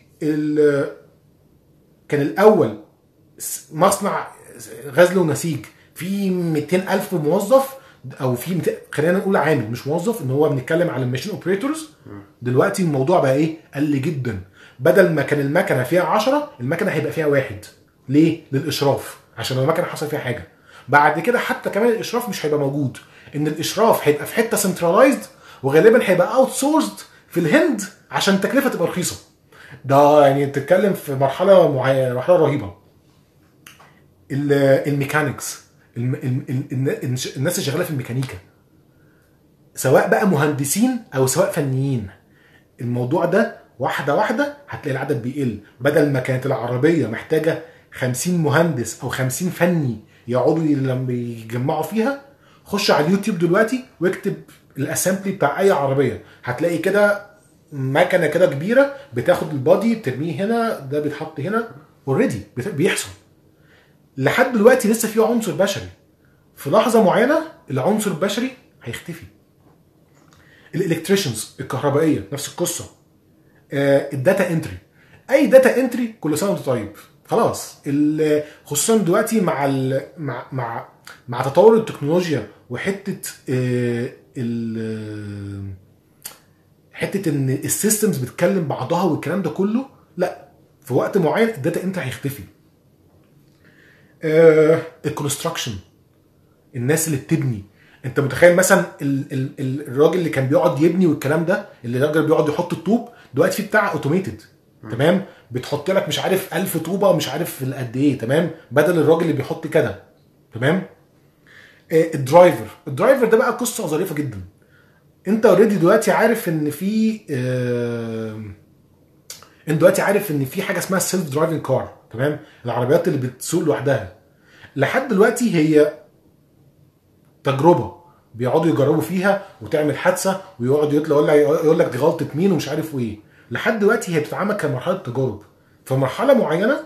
كان الاول مصنع غزل ونسيج في مئتين ألف موظف او في مئتين، خلينا نقول عامل مش موظف، ان هو بنتكلم على الماشين اوبريتورز. دلوقتي الموضوع بقى ايه؟ قل جدا. بدل ما كان المكنه فيها عشرة المكنه هيبقى فيها واحد. ليه؟ للاشراف، عشان لو المكنه حصل فيها حاجه. بعد كده حتى كمان الاشراف مش هيبقى موجود، ان الاشراف هيبقى في حته سنترلايزد وغالبا هيبقى اوت سورسد في الهند عشان التكلفه تبقى رخيصه. ده يعني تتكلم في مرحله معينه، مرحله رهيبه. الميكانيكس، الناس اللي شغاله في الميكانيكا، سواء بقى مهندسين او سواء فنيين، الموضوع ده واحده واحده هتلاقي العدد بيقل. بدل ما كانت العربيه محتاجه خمسين مهندس او خمسين فني يقعدوا لما يجمعوا فيها، خش على اليوتيوب دلوقتي واكتب الاسامبلي بتاع اي عربيه، هتلاقي كده مكنه كده كبيره بتاخد البادي بترميه هنا، ده بيتحط هنا، اوريدي بيحصل. لحد دلوقتي لسه في عنصر بشري. في لحظه معينه العنصر البشري هيختفي. الالكتريشنز الكهربائيه نفس القصه. آه الداتا انتري، اي داتا انتري كل سنه وانت طيب خلاص. خصوصا دلوقتي مع مع مع مع تطور التكنولوجيا وحته آه ال حته ان السيستمز بتتكلم بعضها والكلام ده كله، لا في وقت معين الداتا انتري هيختفي. آه الكونستراكشن، الناس اللي بتبني، انت متخيل مثلا ال ال الراجل اللي كان بيقعد يبني والكلام ده، اللي الراجل بيقعد يحط الطوب، دلوقتي في بتاع اوتوميتد، تمام، بتحط لك مش عارف ألف طوبه ومش عارف قد ايه، تمام، بدل الراجل اللي بيحط كده، تمام. آه الدرايفر، الدرايفر ده بقى قصه ظريفه جدا. انت اوريدي دلوقتي عارف ان في آه انت دلوقتي عارف ان في حاجه اسمها سيلف درايفنج كار، تمام، العربيات اللي بتسوق لوحدها. لحد دلوقتي هي تجربه بيقعدوا يجربوا فيها وتعمل حادثه ويقعد يطلع يقول لك دي غلطه مين ومش عارف ايه. لحد دلوقتي هي بتتعمل كمرحله تجارب. في مرحله معينه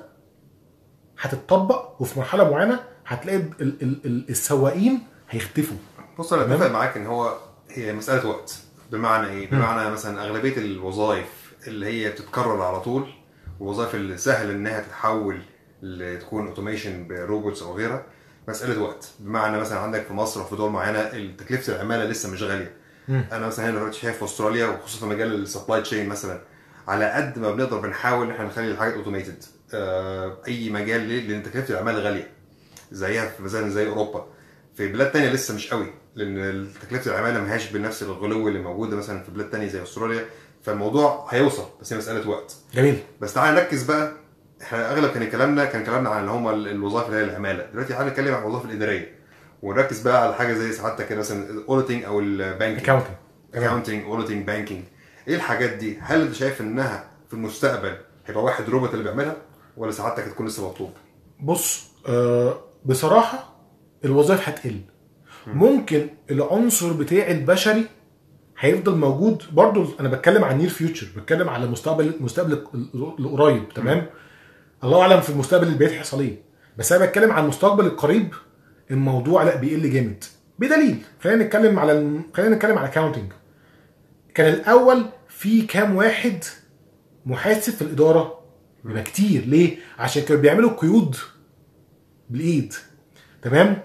هتتطبق، وفي مرحله معينه هتلاقي ال ال ال السواقين هيختفوا. بص انا اتفق معاك ان هو هي مساله وقت. بمعنى ايه؟ بمعنى مثلا اغلبيه الوظائف اللي هي بتتكرر على طول، والوظائف اللي سهل انها تتحول لتكون اوتوميشن بروبوتس او غيرها، مساله وقت. بمعنى مثلا عندك في مصر وفي دول معينه تكلفه العماله لسه مش غاليه. م. انا مثلا هنا دلوقتي شايف في استراليا، وخصوصا في مجال السبلاي تشين مثلا، على قد ما بنقدر بنحاول ان احنا نخلي الحاجات اوتوميتد. آه اي مجال ليه؟ لان تكلفه العماله غاليه زيها في مثلا زي اوروبا. في بلاد تانية لسه مش قوي، لان تكلفه العماله ما هياش بنفس الغلو اللي موجوده مثلا في بلاد تانية زي استراليا. فالموضوع هيوصل، بس هي مساله وقت. جميل. بس تعالى نركز بقى. احنا اغلب كان كلامنا كان كلامنا عن اللي هم الوظائف اللي هي العماله. دلوقتي تعالى نتكلم عن الوظائف الاداريه، ونركز بقى على حاجه زي سعادتك كده مثلا الاوديتنج او البانكينج. اكاونتنج اكاونتنج اوديتنج بانكينج. ايه الحاجات دي؟ هل انت شايف انها في المستقبل هيبقى واحد روبوت اللي بيعملها، ولا سعادتك هتكون لسه مطلوب؟ بص آه بصراحه الوظائف هتقل. ممكن العنصر بتاع البشري هيفضل موجود برضو. انا بتكلم عن نير فيوتشر، بتكلم على مستقبل المستقبل القريب، تمام. الله اعلم في المستقبل اللي بيحصل ايه، بس انا بتكلم عن المستقبل القريب. الموضوع لا بيقل جامد. بدليل خلينا نتكلم على الم... خلينا نتكلم على اكاونتنج. كان الاول في كام واحد محاسب في الاداره؟ يبقى كتير. ليه؟ عشان كانوا بيعملوا قيود بالايد، تمام.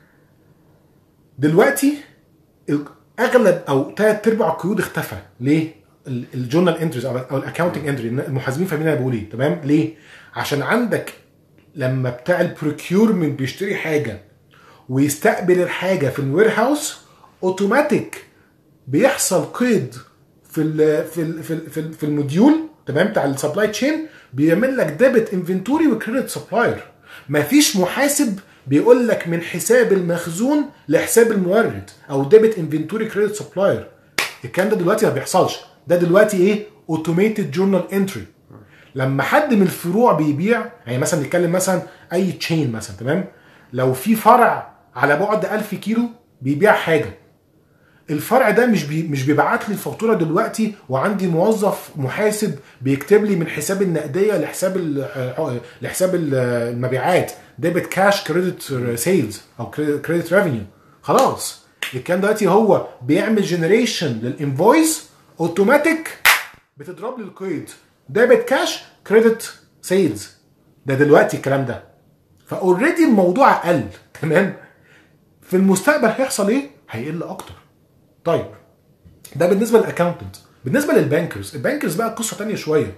دلوقتي اغلب او ثلاث ارباع القيود اختفى. ليه؟ الجورنال انتريز او الاكاونتنج انتري، المحاسبين فاهمين انا بقول ايه، تمام. ليه؟ عشان عندك لما بتاع البروكيورمنت بيشتري حاجه ويستقبل الحاجه في الوير هاوس، اوتوماتيك بيحصل قيد في ال في ال في ال في, ال في الموديول، تمام، بتاع السبلاي تشين، بيعمل لك ديبت انفنتوري وكريدت سبلاير. مفيش محاسب بيقول لك من حساب المخزون لحساب المورد او ديبت انفنتوري كريدت سبلاير. الكلام ده دلوقتي ما بيحصلش. ده دلوقتي ايه؟ اوتوميتد جورنال انتري. لما حد من الفروع بيبيع، يعني مثلا نتكلم مثلا اي تشين مثلا، تمام، لو في فرع على بعد ألف كيلو بيبيع حاجه، الفرع ده مش بي مش بيبعت لي الفاتوره دلوقتي وعندي موظف محاسب بيكتب لي من حساب النقديه لحساب لحساب المبيعات ديبت كاش كريدت سيلز او كريدت ريفينيو. خلاص الكلام دلوقتي هو بيعمل جنريشن للانفويس اوتوماتيك، بتضرب لي القيد ديبت كاش كريدت سيلز ده دلوقتي الكلام ده. فاوريدي الموضوع قل تمام. في المستقبل هيحصل ايه؟ هيقل اكتر. طيب ده بالنسبه للاكاونتنت. بالنسبه للبانكرز، البانكرز بقى قصه ثانيه شويه.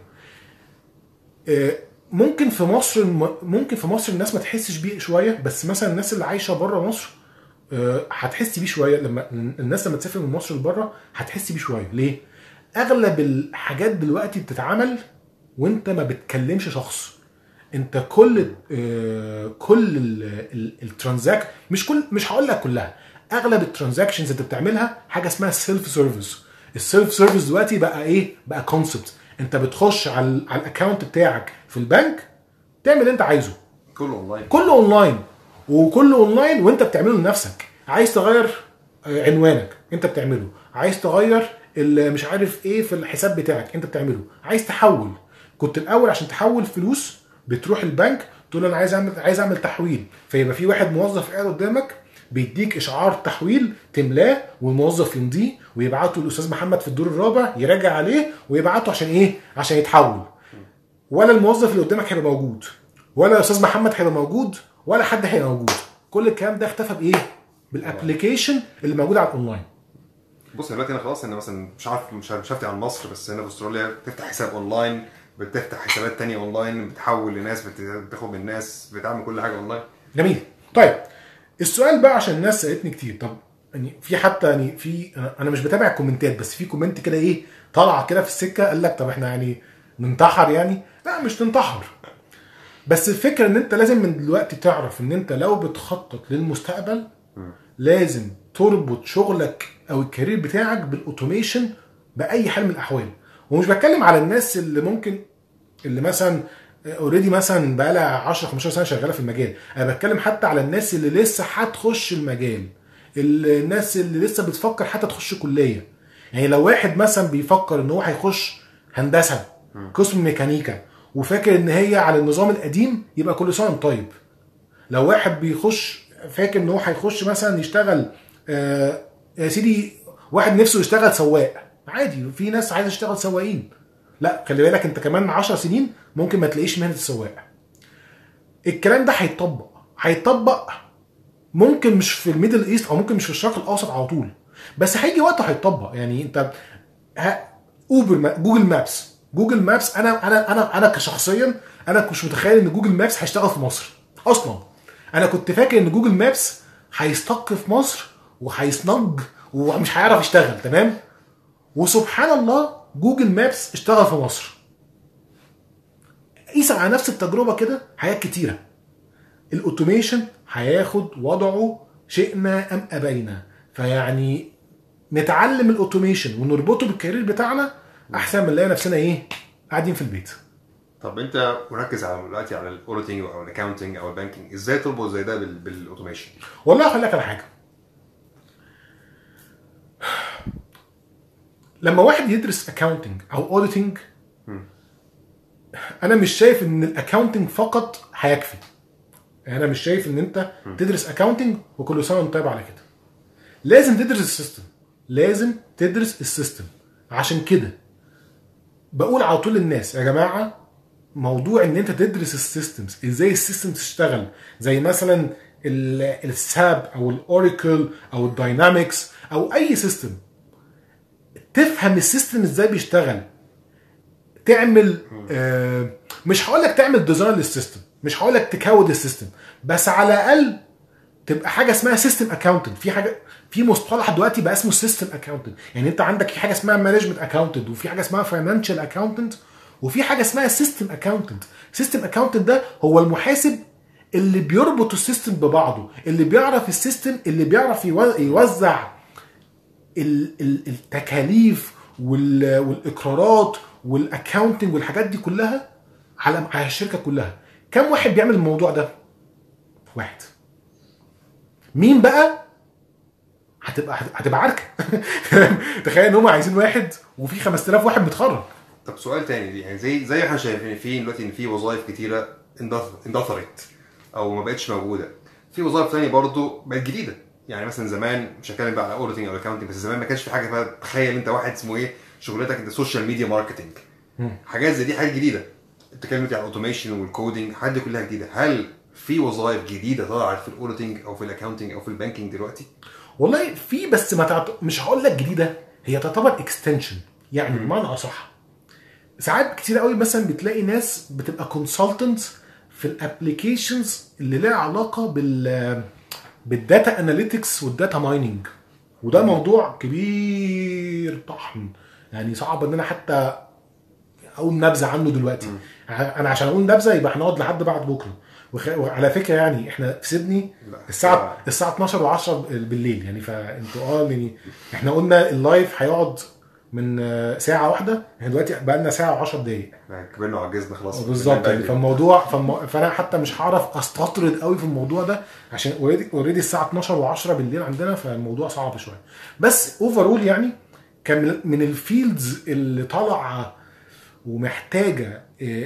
ممكن في مصر ممكن في مصر الناس ما تحسش بيه شويه، بس مثلا الناس اللي عايشه بره مصر هتحس بيه شويه. لما الناس لما تسافر من مصر لبره هتحس بيه شويه. ليه؟ اغلب الحاجات دلوقتي بتتعمل وانت ما بتكلمش شخص. انت كل كل الترانزاكشن، مش كل مش هقول لك كلها، اغلب الترانزاكشنز انت بتعملها حاجه اسمها سيلف سيرفيس. السيلف سيرفيس دلوقتي بقى ايه؟ بقى كونسبت. انت بتخش على على الاكونت بتاعك في البنك تعمل اللي انت عايزه، كله اونلاين كله اونلاين وكله اونلاين وانت بتعمله لنفسك. عايز تغير عنوانك انت بتعمله، عايز تغير مش عارف ايه في الحساب بتاعك انت بتعمله، عايز تحول. كنت الاول عشان تحول فلوس بتروح البنك تقول له انا عايز اعمل عايز اعمل تحويل، فيبقى في واحد موظف قاعد قدامك بيديك اشعار تحويل تملاه والموظف يمضيه ويبعته للاستاذ محمد في الدور الرابع يراجع عليه ويبعته عشان ايه؟ عشان يتحول. ولا الموظف اللي قدامك هيبقى موجود، ولا الاستاذ محمد هيبقى موجود، ولا حد هيبقى موجود. كل الكلام ده اختفى بايه؟ بالابلكيشن اللي موجود على الاونلاين. بص دلوقتي انا خلاص، انا مثلا مش عارف مش مش هفتي عن مصر، بس هنا في استراليا بتفتح حساب اونلاين، بتفتح حسابات تانية اونلاين، بتحول لناس، بتاخد من الناس، بتعمل كل حاجه اونلاين. جميل. طيب السؤال بقى عشان الناس سالتني كتير، طب يعني في حتى يعني في انا مش بتابع الكومنتات، بس في كومنت كده ايه طالعه كده في السكه قال لك طب احنا يعني ننتحر يعني؟ لا مش تنتحر، بس الفكره ان انت لازم من دلوقتي تعرف ان انت لو بتخطط للمستقبل لازم تربط شغلك او الكارير بتاعك بالاوتوميشن باي حال من الاحوال. ومش بتكلم على الناس اللي ممكن اللي مثلا اوريدي مثلا بقى لها عشرة خمستاشر سنه شغاله في المجال، انا بتكلم حتى على الناس اللي لسه هتخش المجال، الناس اللي لسه بتفكر حتى تخش كليه. يعني لو واحد مثلا بيفكر ان هو هيخش هندسه قسم ميكانيكا وفاكر ان هي على النظام القديم، يبقى كل سنه طيب. لو واحد بيخش فاكر ان هو هيخش مثلا يشتغل آه يا سيدي، واحد نفسه يشتغل سواق عادي، في ناس عايزه تشتغل سواقين، لا خلي بالك انت كمان عشر سنين ممكن ما تلاقيش مهنه السواق. الكلام ده هيتطبق هيتطبق ممكن مش في الميدل ايست او ممكن مش في الشرق الاوسط على طول، بس هيجي وقت هيتطبق. يعني انت اوبر جوجل مابس جوجل مابس انا انا انا انا كشخصيا انا مش متخيل ان جوجل مابس هيشتغل في مصر اصلا. انا كنت فاكر ان جوجل مابس هيستق في مصر وهيصنج ومش هيعرف يشتغل تمام، وسبحان الله جوجل مابس اشتغل في مصر. قيس على نفس التجربه كده حاجات كتيره. الاوتوميشن هياخد وضعه شئنا ام ابينا، فيعني نتعلم الاوتوميشن ونربطه بالكارير بتاعنا احسن من نلاقي نفسنا ايه قاعدين في البيت. طب انت مركز على دلوقتي على الاوديتنج او الاكاونتنج او البانكينج، ازاي تربط زي ده بالاوتوميشن؟ والله هقول لك على حاجه. لما واحد يدرس اكاونتنج او اوديتنج، انا مش شايف ان الاكاونتنج فقط هيكفي. يعني انا مش شايف ان انت تدرس اكاونتنج وكل سنه وانت طيب على كده. لازم تدرس السيستم، لازم تدرس السيستم. عشان كده بقول على طول للناس يا جماعه، موضوع ان انت تدرس السيستمز، ازاي السيستم تشتغل، زي مثلا الساب او الاوراكل او الداينامكس او اي سيستم، تفهم السيستم ازاي بيشتغل، تعمل آه مش هقول لك تعمل ديزاين للسيستم، مش هقول لك تكود السيستم، بس على الاقل تبقى حاجه اسمها سيستم اكاونتنت. في حاجه في مصطلح دلوقتي بقى اسمه سيستم اكاونتنت. يعني انت عندك في حاجه اسمها مانجمنت اكاونتنت، وفي حاجه اسمها فاينانشال اكاونتنت، وفي حاجه اسمها سيستم اكاونتنت. سيستم اكاونتنت ده هو المحاسب اللي بيربط السيستم ببعضه، اللي بيعرف السيستم، اللي بيعرف يوزع التكاليف والاقرارات والاكاونتنج والحاجات دي كلها على على الشركه كلها. كم واحد بيعمل الموضوع ده؟ واحد. مين بقى؟ هتبقى هتبقى عركه. تخيل ان هم عايزين واحد وفي خمسة آلاف واحد متخرج. طب سؤال تاني، يعني زي زي احنا شايفين في دلوقتي ان في وظائف كتيره اندثرت او ما بقتش موجوده، في وظائف تانية برضو بقت جديده. يعني مثلا زمان، مش هتكلم بقى على اوديتنج او اكاونتنج، بس زمان ما كانش في حاجه بقى. تخيل انت واحد اسمه ايه شغلتك انت سوشيال ميديا ماركتنج، حاجات زي دي حاجات جديده. انت اتكلمت على الاوتوميشن والكودينج، حاجات دي كلها جديده. هل في وظائف جديده طلعت في الاوديتنج او في الاكاونتنج او في البانكينج دلوقتي؟ والله في، بس ما تعط... مش هقول لك جديده، هي تعتبر اكستنشن. يعني بمعنى اصح ساعات كتير قوي مثلا بتلاقي ناس بتبقى كونسلتنتس في الابلكيشنز اللي لها علاقه بال بالداتا اناليتكس والداتا مايننج، وده موضوع كبير طحن. يعني صعب ان انا حتى اقول نبذه عنه دلوقتي. م. انا عشان اقول نبذه يبقى هنقعد لحد بعد بكره. وخ... وعلى فكره يعني احنا في سيدني الساعه الساعه اتناشر وعشرة بالليل، يعني فانتوا اه يعني احنا قلنا اللايف هيقعد من ساعه واحده، احنا دلوقتي بقى لنا ساعه وعشر دقايق، كبرنا وعجزنا خلاص بالظبط. يعني فالموضوع فالم... فانا حتى مش هعرف استطرد قوي في الموضوع ده عشان اوريدي اوريدي الساعه اتناشر وعشرة بالليل عندنا، فالموضوع صعب شويه. بس اوفرول يعني كان من الفيلدز اللي طالعه ومحتاجه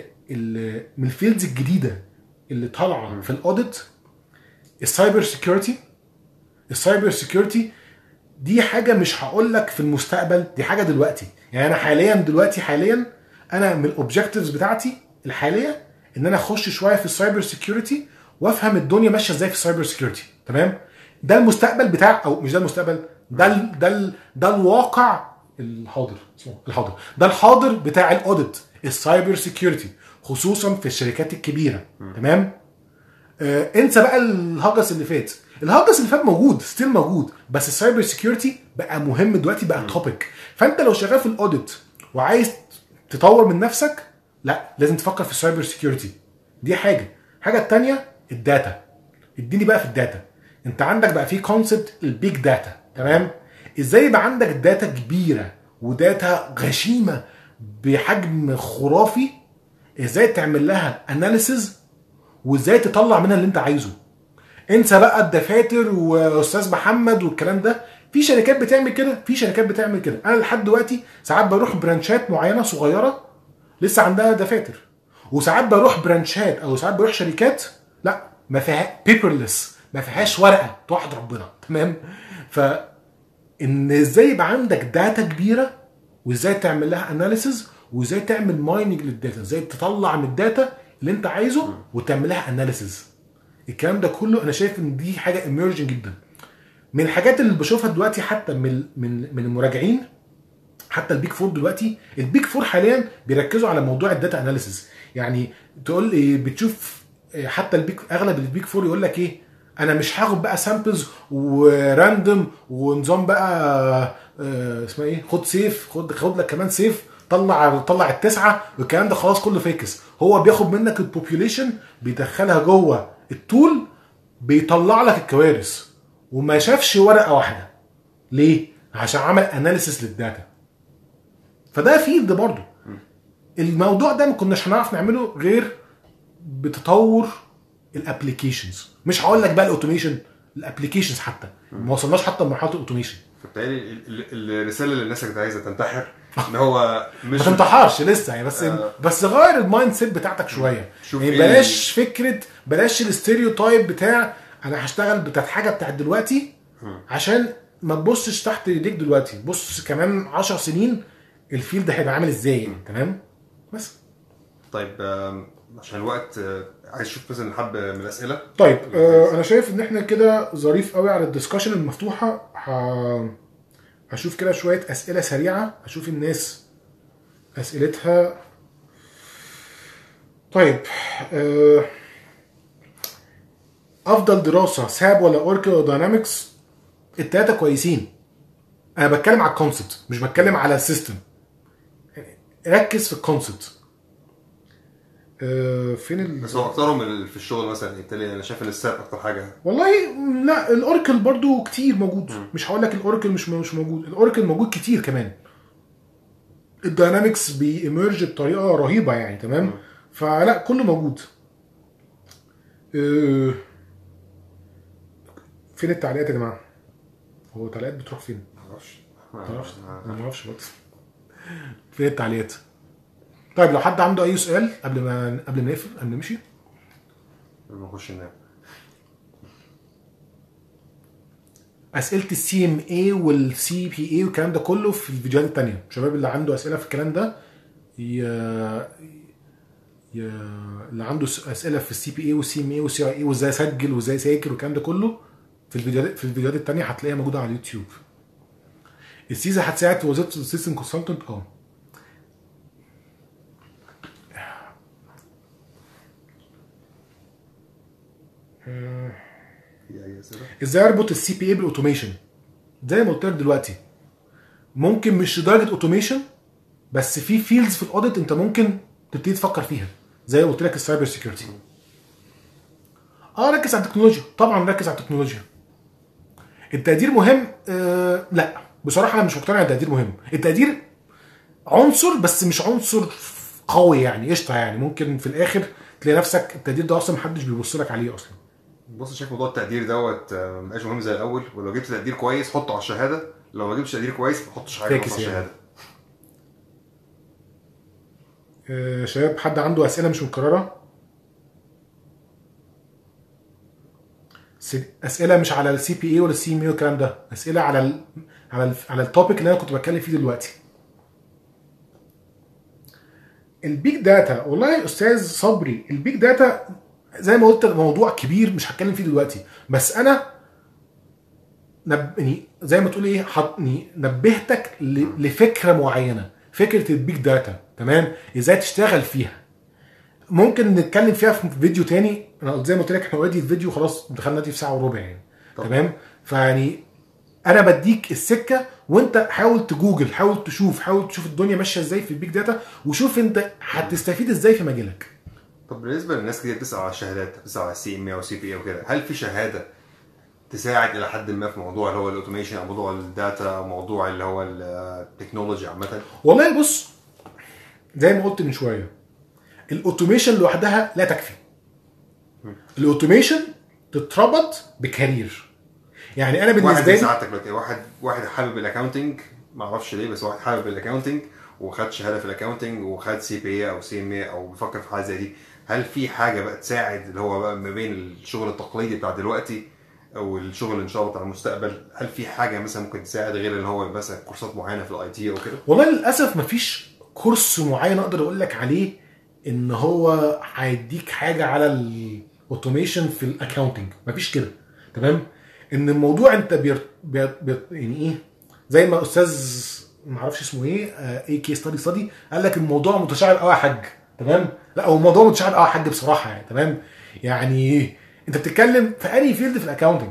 من الفيلدز الجديده اللي طالعه في الاوديت السايبر سيكيورتي. السايبر سيكيورتي دي حاجه مش هقول لك في المستقبل، دي حاجه دلوقتي. يعني انا حاليا دلوقتي حاليا انا من الاوبجكتيفز بتاعتي الحاليه ان انا اخش شويه في السايبر سيكيورتي وافهم الدنيا ماشيه ازاي في السايبر سيكيورتي. تمام، ده المستقبل بتاع، او مش ده المستقبل، ده ال ده ال ده الواقع الحاضر. الحاضر ده الحاضر بتاع الاوديت السايبر سيكيورتي، خصوصا في الشركات الكبيره. تمام، آه انسى بقى الهجس اللي فات. الهجس اللي فات موجود ستيل موجود، بس السايبر سيكيورتي بقى مهم دلوقتي، بقى توبيك. فانت لو شغال في الاوديت وعايز تطور من نفسك، لا لازم تفكر في السايبر سيكيورتي. دي حاجه. حاجه التانية الداتا. اديني بقى في الداتا. انت عندك بقى في كونسبت البيج داتا. تمام، ازاي يبقى عندك داتا كبيره وداتا غشيمه بحجم خرافي، ازاي تعمل لها اناليسز وازاي تطلع منها اللي انت عايزه. انسى بقى الدفاتر واستاذ محمد والكلام ده. في شركات بتعمل كده، في شركات بتعمل كده. انا لحد دلوقتي ساعات بروح برانشات معينه صغيره لسه عندها دفاتر، وساعات بروح برانشات او ساعات بروح شركات لا ما فيها بيبرلس، ما فيهاش ورقه توحد ربنا. تمام، ف ان ازاي يبقى عندك داتا كبيره وازاي تعمل لها اناليسز وازاي تعمل مايننج للداتا، ازاي تطلع من الداتا اللي انت عايزه وتعمل لها اناليسز. الكلام ده كله انا شايف ان دي حاجه ايمرجنج جدا. من الحاجات اللي بشوفها دلوقتي حتى من من من المراجعين، حتى البيك فور دلوقتي، البيك فور حاليا بيركزوا على موضوع الداتا اناليسز. يعني تقول لي بتشوف حتى البيك، اغلب البيك فور يقول لك ايه، انا مش هاخد بقى سامبلز وراندوم ونظام بقى اسمها ايه، خد سيف، خد خد لك كمان سيف، طلع طلع التسعه والكلام ده خلاص كله فيكس. هو بياخد منك البوبيوليشن بيدخلها جوه التول، بيطلع لك الكوارث وما شافش ورقه واحده. ليه؟ عشان عمل اناليسيس للداتا. فده فيلد برضو. الموضوع ده ما كناش هنعرف نعمله غير بتطور الابليكيشنز. مش هقول لك بقى الاوتوميشن، الابليكيشنز حتى ما وصلناش حتى لمرحله الاوتوميشن. فبالتالي الرساله اللي الناس كانت عايزه تنتحر ان هو مش ما تنتحرش لسه يعني، بس آه بس غير المايند سيت بتاعتك شويه. يعني بلاش إيه؟ فكره بلاش الاستيريوتايب بتاع انا هشتغل بتاعت حاجه بتاعت دلوقتي، عشان ما تبصش تحت ايديك دلوقتي، بص كمان عشر سنين الفيلد هيبقى عامل ازاي. تمام، بس طيب عشان الوقت عايز اشوف مثلا حب من الاسئله. طيب آه انا شايف ان احنا كده ظريف قوي على الدسكشن المفتوحه. ه... هشوف كده شويه اسئله سريعه، هشوف الناس اسئلتها. طيب آه افضل دراسه ساب ولا اوركل ولا داينامكس؟ التلاته كويسين. انا بتكلم على الكونسبت مش بتكلم على السيستم. ركز في الكونسبت. أه فين ال... بس هو اكترهم في الشغل مثلا التالي. انا شايف ان الساب اكتر حاجه. والله لا، الاوراكل برضو كتير موجود. م. مش هقول لك الاوراكل مش مش موجود، الاوراكل موجود كتير كمان. الداينامكس بيمرج بطريقه رهيبه يعني. تمام، م. فلا كله موجود. أه... فين التعليقات يا جماعه؟ هو تعليقات بتروح فين؟ معرفش معرفش انا معرفش برضه. فين التعليقات؟ طيب لو حد عنده اي سؤال قبل ما قبل ما نقفل قبل ما نمشي نخش ننام. اسئله السي ام اي والسي بي اي والكلام ده كله في الفيديوهات الثانيه. شباب اللي عنده اسئله في الكلام ده ي... ي... اللي عنده اسئله في السي بي اي والسي ام اي والسي اي وازاي اسجل وازاي اذاكر والكلام ده كله في الفيديوهات في الفيديوهات الثانيه هتلاقيها موجوده على اليوتيوب. السيزا هتساعد في وظيفه السيستم كونسلتنت. اه ازاي اربط السي بي اي بالاوتوميشن؟ زي ما قلت لك دلوقتي ممكن مش لدرجه اوتوميشن، بس في فيلدز في الاوديت انت ممكن تبتدي تفكر فيها زي ما قلت لك السايبر سيكيورتي. اه ركز على التكنولوجيا، طبعا ركز على التكنولوجيا. التقدير مهم؟ آه لا بصراحه انا مش مقتنع التقدير مهم. التقدير عنصر بس مش عنصر قوي يعني قشطه، يعني ممكن في الاخر تلاقي نفسك التقدير ده اصلا محدش بيبص لك عليه اصلا. بص شايف موضوع التقدير دوت مبقاش مهم زي الاول، ولو جبت تقدير كويس حطه على الشهاده، لو ما جبتش تقدير كويس ما تحطش حاجه على الشهاده. آه شباب حد عنده اسئله مش مكرره؟ اسئله مش على السي بي اي ولا السي ام اي والكلام ده، اسئله على ال على ال على التوبيك اللي انا كنت بتكلم فيه دلوقتي. البيج داتا. والله يا استاذ صبري البيج داتا زي ما قلت موضوع كبير مش هتكلم فيه دلوقتي، بس انا نب... زي ما تقول ايه حطني نبهتك ل... لفكره معينه، فكره البيج داتا. تمام؟ ازاي تشتغل فيها ممكن نتكلم فيها في فيديو تاني. انا زي ما قلت لك احنا اوريدي الفيديو خلاص دخلنا دي في ساعه وربع يعني. طبعا. تمام؟ فيعني انا بديك السكه وانت حاول تجوجل، حاول تشوف حاول تشوف الدنيا ماشيه ازاي في البيج داتا، وشوف انت هتستفيد ازاي في مجالك. طب بالنسبه للناس كتير بتسال على الشهادات، بتسال على السي ام اي والسي بي اي وكده، هل في شهاده تساعد الى حد ما في موضوع اللي هو الاوتوميشن او موضوع الداتا او موضوع اللي هو التكنولوجي عامه؟ والله بص زي ما قلت من شويه الاوتوميشن لوحدها لا تكفي. الاوتوميشن تتربط بكارير. يعني انا بالنسبه لي واحد ساعتك دلوقتي واحد واحد حابب الاكاونتنج، ما اعرفش ليه بس واحد حابب الاكاونتنج وخد شهاده في الاكاونتنج وخد سي بي اي او سي ام اي او بيفكر في حاجه زي دي، هل في حاجه بقى تساعد اللي هو بقى ما بين الشغل التقليدي بتاع دلوقتي او الشغل ان شاء الله بتاع المستقبل؟ هل في حاجه مثلا ممكن تساعد غير اللي هو مثلا كورسات معينه في الاي تي او كده؟ والله للاسف مفيش كورس معين اقدر اقول لك عليه ان هو هيديك حاجه على الاوتوميشن في الاكاونتنج، مفيش كده. تمام؟ ان الموضوع انت بير... بير... بير... يعني ايه زي ما استاذ ما اعرفش اسمه ايه اي كي ستادي ستادي قال لك الموضوع متشعب قوي يا حاج. تمام؟ لا هو الموضوع متشعب قوي يا حاج بصراحه يعني. تمام؟ يعني انت بتتكلم في اي فيلد في الاكاونتنج،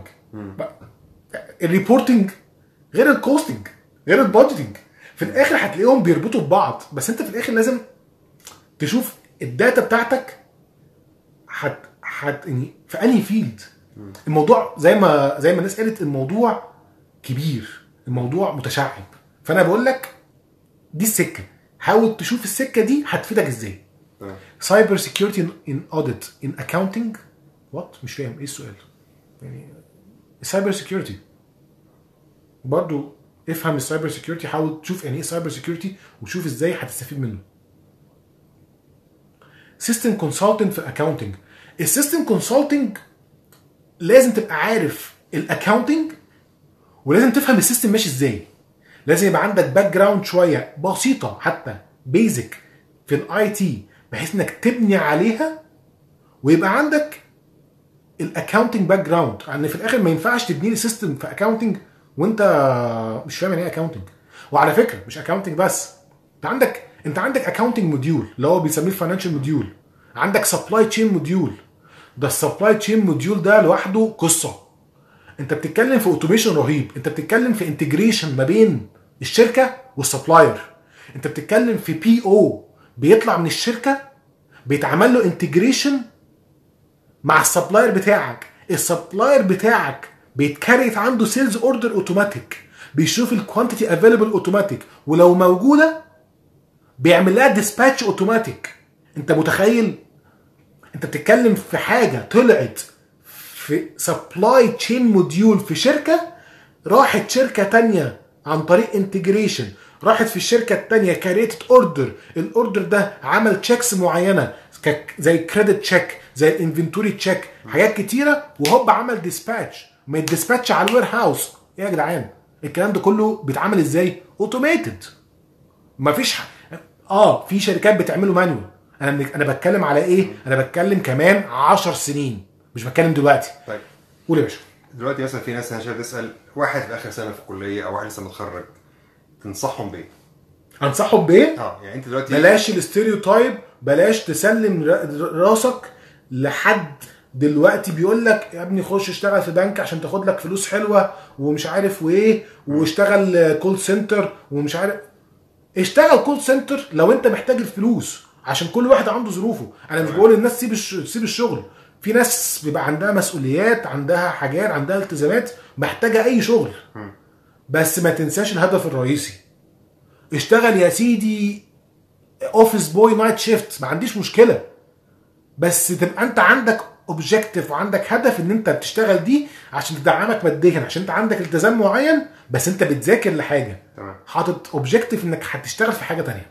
الريبورتنج غير الكوستنج غير البادجيتنج، في الاخر هتلاقيهم بيربطوا ببعض، بس انت في الاخر لازم تشوف الداتا بتاعتك هت هت يعني في انهي فيلد. الموضوع زي ما زي ما الناس قالت الموضوع كبير، الموضوع متشعب. فانا بقول لك دي السكه، حاول تشوف السكه دي هتفيدك ازاي. سايبر سيكيورتي ان اوديت ان اكاونتنج وات مش فاهم ايه السؤال يعني. السايبر سيكيورتي برضو افهم السايبر سيكيورتي، حاول تشوف يعني ايه سايبر سيكيورتي وشوف ازاي هتستفيد منه. سيستم كونسلتنت في الاكاونتنج. السيستم كونسلتنج لازم تبقى عارف الاكاونتنج ولازم تفهم السيستم ماشي ازاي. لازم يبقى عندك باك جراوند شويه بسيطه حتى بيزك في الاي تي بحيث انك تبني عليها، ويبقى عندك الاكاونتنج باك جراوند. يعني في الاخر ما ينفعش تبني لي سيستم في اكاونتنج وانت مش فاهم يعني ايه اكاونتنج. وعلى فكره مش اكاونتنج بس، انت عندك انت عندك اكاونتنج موديول اللي هو بيسميه الفاينانشال موديول، عندك سبلاي تشين موديول. ده السبلاي تشين موديول ده لوحده قصه. انت بتتكلم في اوتوميشن رهيب، انت بتتكلم في انتجريشن ما بين الشركه والسبلاير، انت بتتكلم في بي او بيطلع من الشركه بيتعمل له انتجريشن مع السبلاير بتاعك. السبلاير بتاعك بيتكريت عنده سيلز اوردر اوتوماتيك، بيشوف الكوانتيتي افيلبل اوتوماتيك، ولو موجوده بيعمل لها ديسباتش اوتوماتيك. انت متخيل؟ انت بتتكلم في حاجه طلعت في سبلاي تشين موديول في شركه راحت شركه تانية عن طريق انتجريشن، راحت في الشركه التانية كريتد اوردر، الاوردر ده عمل تشيكس معينه زي كريدت تشيك، زي الانفنتوري تشيك، حاجات كتيره، وهوب عمل ديسباتش. ما الديسباتش على الوير هاوس ايه يا جدعان؟ الكلام ده كله بيتعمل ازاي؟ اوتوميتد. مفيش ح... اه في شركات بتعمله مانوال. انا انا بتكلم على ايه؟ انا بتكلم كمان عشر سنين، مش بتكلم دلوقتي. طيب قول يا باشا. دلوقتي مثلا في ناس هنا تسال واحد في اخر سنه في الكليه او واحد لسه متخرج، تنصحهم بايه؟ انصحهم بايه؟ اه يعني انت دلوقتي بلاش الاستيريوتايب، بلاش تسلم راسك لحد دلوقتي بيقول لك يا ابني خش اشتغل في بنك عشان تاخد لك فلوس حلوه ومش عارف وايه، واشتغل كول سنتر ومش عارف. اشتغل كول سنتر لو انت محتاج الفلوس، عشان كل واحد عنده ظروفه. انا مش بقول الناس سيب سيب الشغل، في ناس بيبقى عندها مسؤوليات، عندها حاجات، عندها التزامات، محتاجه اي شغل. بس ما تنساش الهدف الرئيسي. اشتغل يا سيدي اوفيس بوي نايت شيفت، ما عنديش مشكله، بس تبقى انت عندك اوبجيكتيف وعندك هدف ان انت بتشتغل دي عشان تدعمك ماديا، عشان انت عندك التزام معين، بس انت بتذاكر لحاجه، تمام، حاطط اوبجيكتيف انك هتشتغل في حاجه تانية.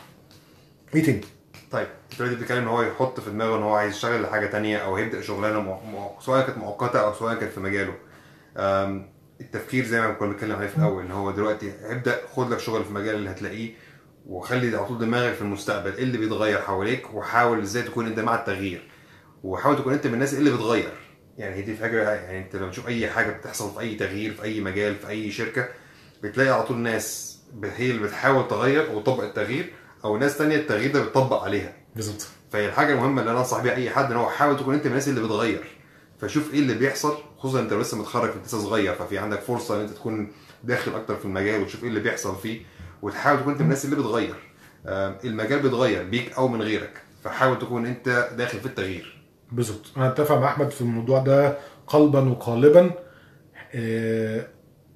ايه تاني؟ طيب دلوقتي بتتكلم ان هو يحط في دماغه ان هو عايز يشتغل لحاجه تانية او يبدا شغلانه مع... مع... سواء كانت مؤقته او سواء كانت في مجاله. أم... التفكير زي ما كنا بنتكلم عليه في الاول، ان هو دلوقتي ابدا خد لك شغل في المجال اللي هتلاقيه، وخلي على طول دماغك في المستقبل ايه اللي بيتغير حواليك، وحاول ازاي تكون انت مع التغيير، وحاول تكون انت من الناس اللي بتغير. يعني هي دي فكره، يعني انت لما تشوف اي حاجه بتحصل في اي تغيير في اي مجال في اي شركه، بتلاقي على طول ناس هي اللي بتحاول تغير وتطبق التغيير، او ناس تانية التغيير ده بتطبق عليها. بالظبط. فهي الحاجه المهمه اللي انا انصح بيها اي حد ان هو حاول تكون انت من الناس اللي بتغير. فشوف ايه اللي بيحصل، خصوصا انت لسه متخرج انت لسه صغير، ففي عندك فرصه ان انت تكون داخل اكتر في المجال وتشوف ايه اللي بيحصل فيه، وتحاول تكون انت من الناس اللي بتغير. المجال بيتغير بيك او من غيرك، فحاول تكون انت داخل في التغيير. بالظبط. انا اتفق مع احمد في الموضوع ده قلبا وقالبا. آه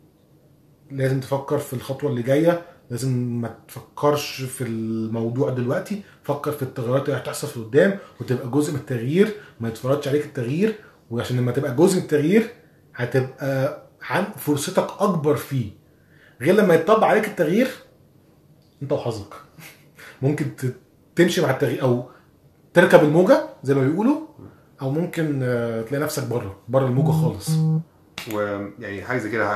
لازم تفكر في الخطوه اللي جايه، لازم ما تفكرش في الموضوع دلوقتي، فكر في التغيرات اللي هتحصل في قدام وتبقى جزء من التغيير، ما يتفرضش عليك التغيير. وعشان لما تبقى جزء من التغيير هتبقى عن فرصتك اكبر فيه، غير لما يتطبق عليك التغيير انت وحظك. ممكن تمشي مع التغيير او تركب الموجه زي ما بيقولوا، او ممكن تلاقي نفسك بره بره الموجه خالص. ويعني حاجه زي كده،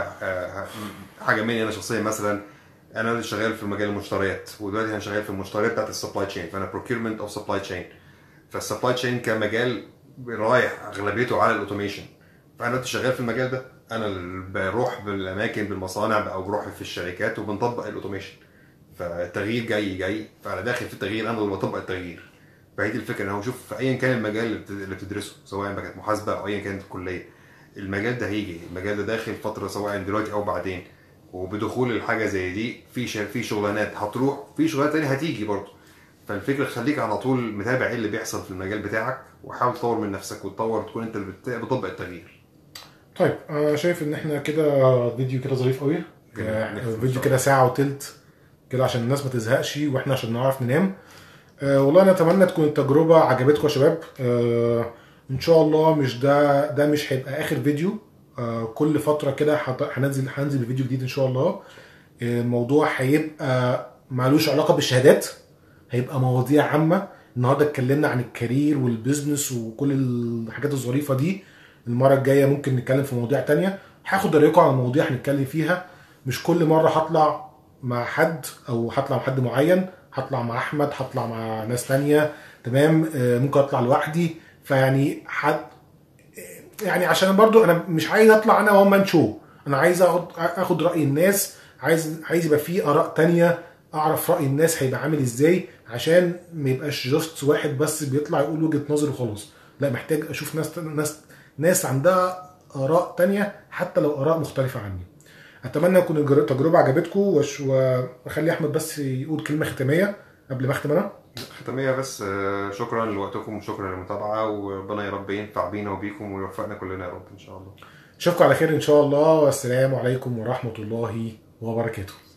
حاجه مني انا شخصيا، مثلا انا شغال في مجال المشتريات، ودلوقتي انا شغال في المشتريات بتاعت السبلاي تشين، فانا بروكيرمنت اوف سبلاي تشين. فالسبلاي تشين كمجال رايح اغلبيته على الاوتوميشن، فانا دلوقتي شغال في المجال ده، انا اللي بروح بالاماكن بالمصانع او بروح في الشركات وبنطبق الاوتوميشن. فالتغيير جاي جاي فانا داخل في التغيير، انا اللي بطبق التغيير. فهي دي الفكره، ان هو شوف في ايا كان المجال اللي بتدرسه، سواء كانت محاسبه او ايا كانت الكليه، المجال ده هيجي، المجال ده داخل فتره سواء دلوقتي او بعدين، وبدخول الحاجه زي دي في في شغلانات هتروح، في شغلانات تانية هتيجي برضه. فالفكره خليك على طول متابع ايه اللي بيحصل في المجال بتاعك، وحاول تطور من نفسك وتطور تكون انت اللي بتطبق التغيير. طيب انا شايف ان احنا كده فيديو كده ظريف قوي، فيديو كده ساعه وتلت كده عشان الناس ما تزهقش واحنا عشان نعرف ننام. أه والله انا اتمنى تكون التجربه عجبتكم يا شباب. أه ان شاء الله مش ده ده مش هيبقى اخر فيديو. أه كل فتره كده هننزل هنزل بفيديو جديد ان شاء الله. الموضوع هيبقى معلوش علاقه بالشهادات، هيبقى مواضيع عامه. النهارده اتكلمنا عن الكارير والبيزنس وكل الحاجات الظريفه دي. المره الجايه ممكن نتكلم في مواضيع تانية، هاخد رايكم على المواضيع هنتكلم فيها. مش كل مره هطلع مع حد او هطلع مع حد معين، هطلع مع احمد، هطلع مع ناس تانية، تمام. ممكن اطلع لوحدي، فيعني حد يعني عشان برضو انا مش عايز اطلع انا وان مان شو، انا عايز اخد اخد راي الناس، عايز عايز يبقى فيه اراء تانية، اعرف راي الناس هيبقى عامل ازاي، عشان ما يبقاش جاست واحد بس بيطلع يقول وجهه نظره وخلاص. لا، محتاج اشوف ناس ناس ناس عندها اراء تانية حتى لو اراء مختلفه عني. اتمنى تكون التجربه عجبتكم، واخلي احمد بس يقول كلمه ختاميه قبل ما اختم انا. ختاميه بس، شكرا لوقتكم وشكرا للمتابعه، وربنا يا رب ينفع بينا وبيكم ويوفقنا كلنا يا رب ان شاء الله. اشوفكم على خير ان شاء الله، والسلام عليكم ورحمه الله وبركاته.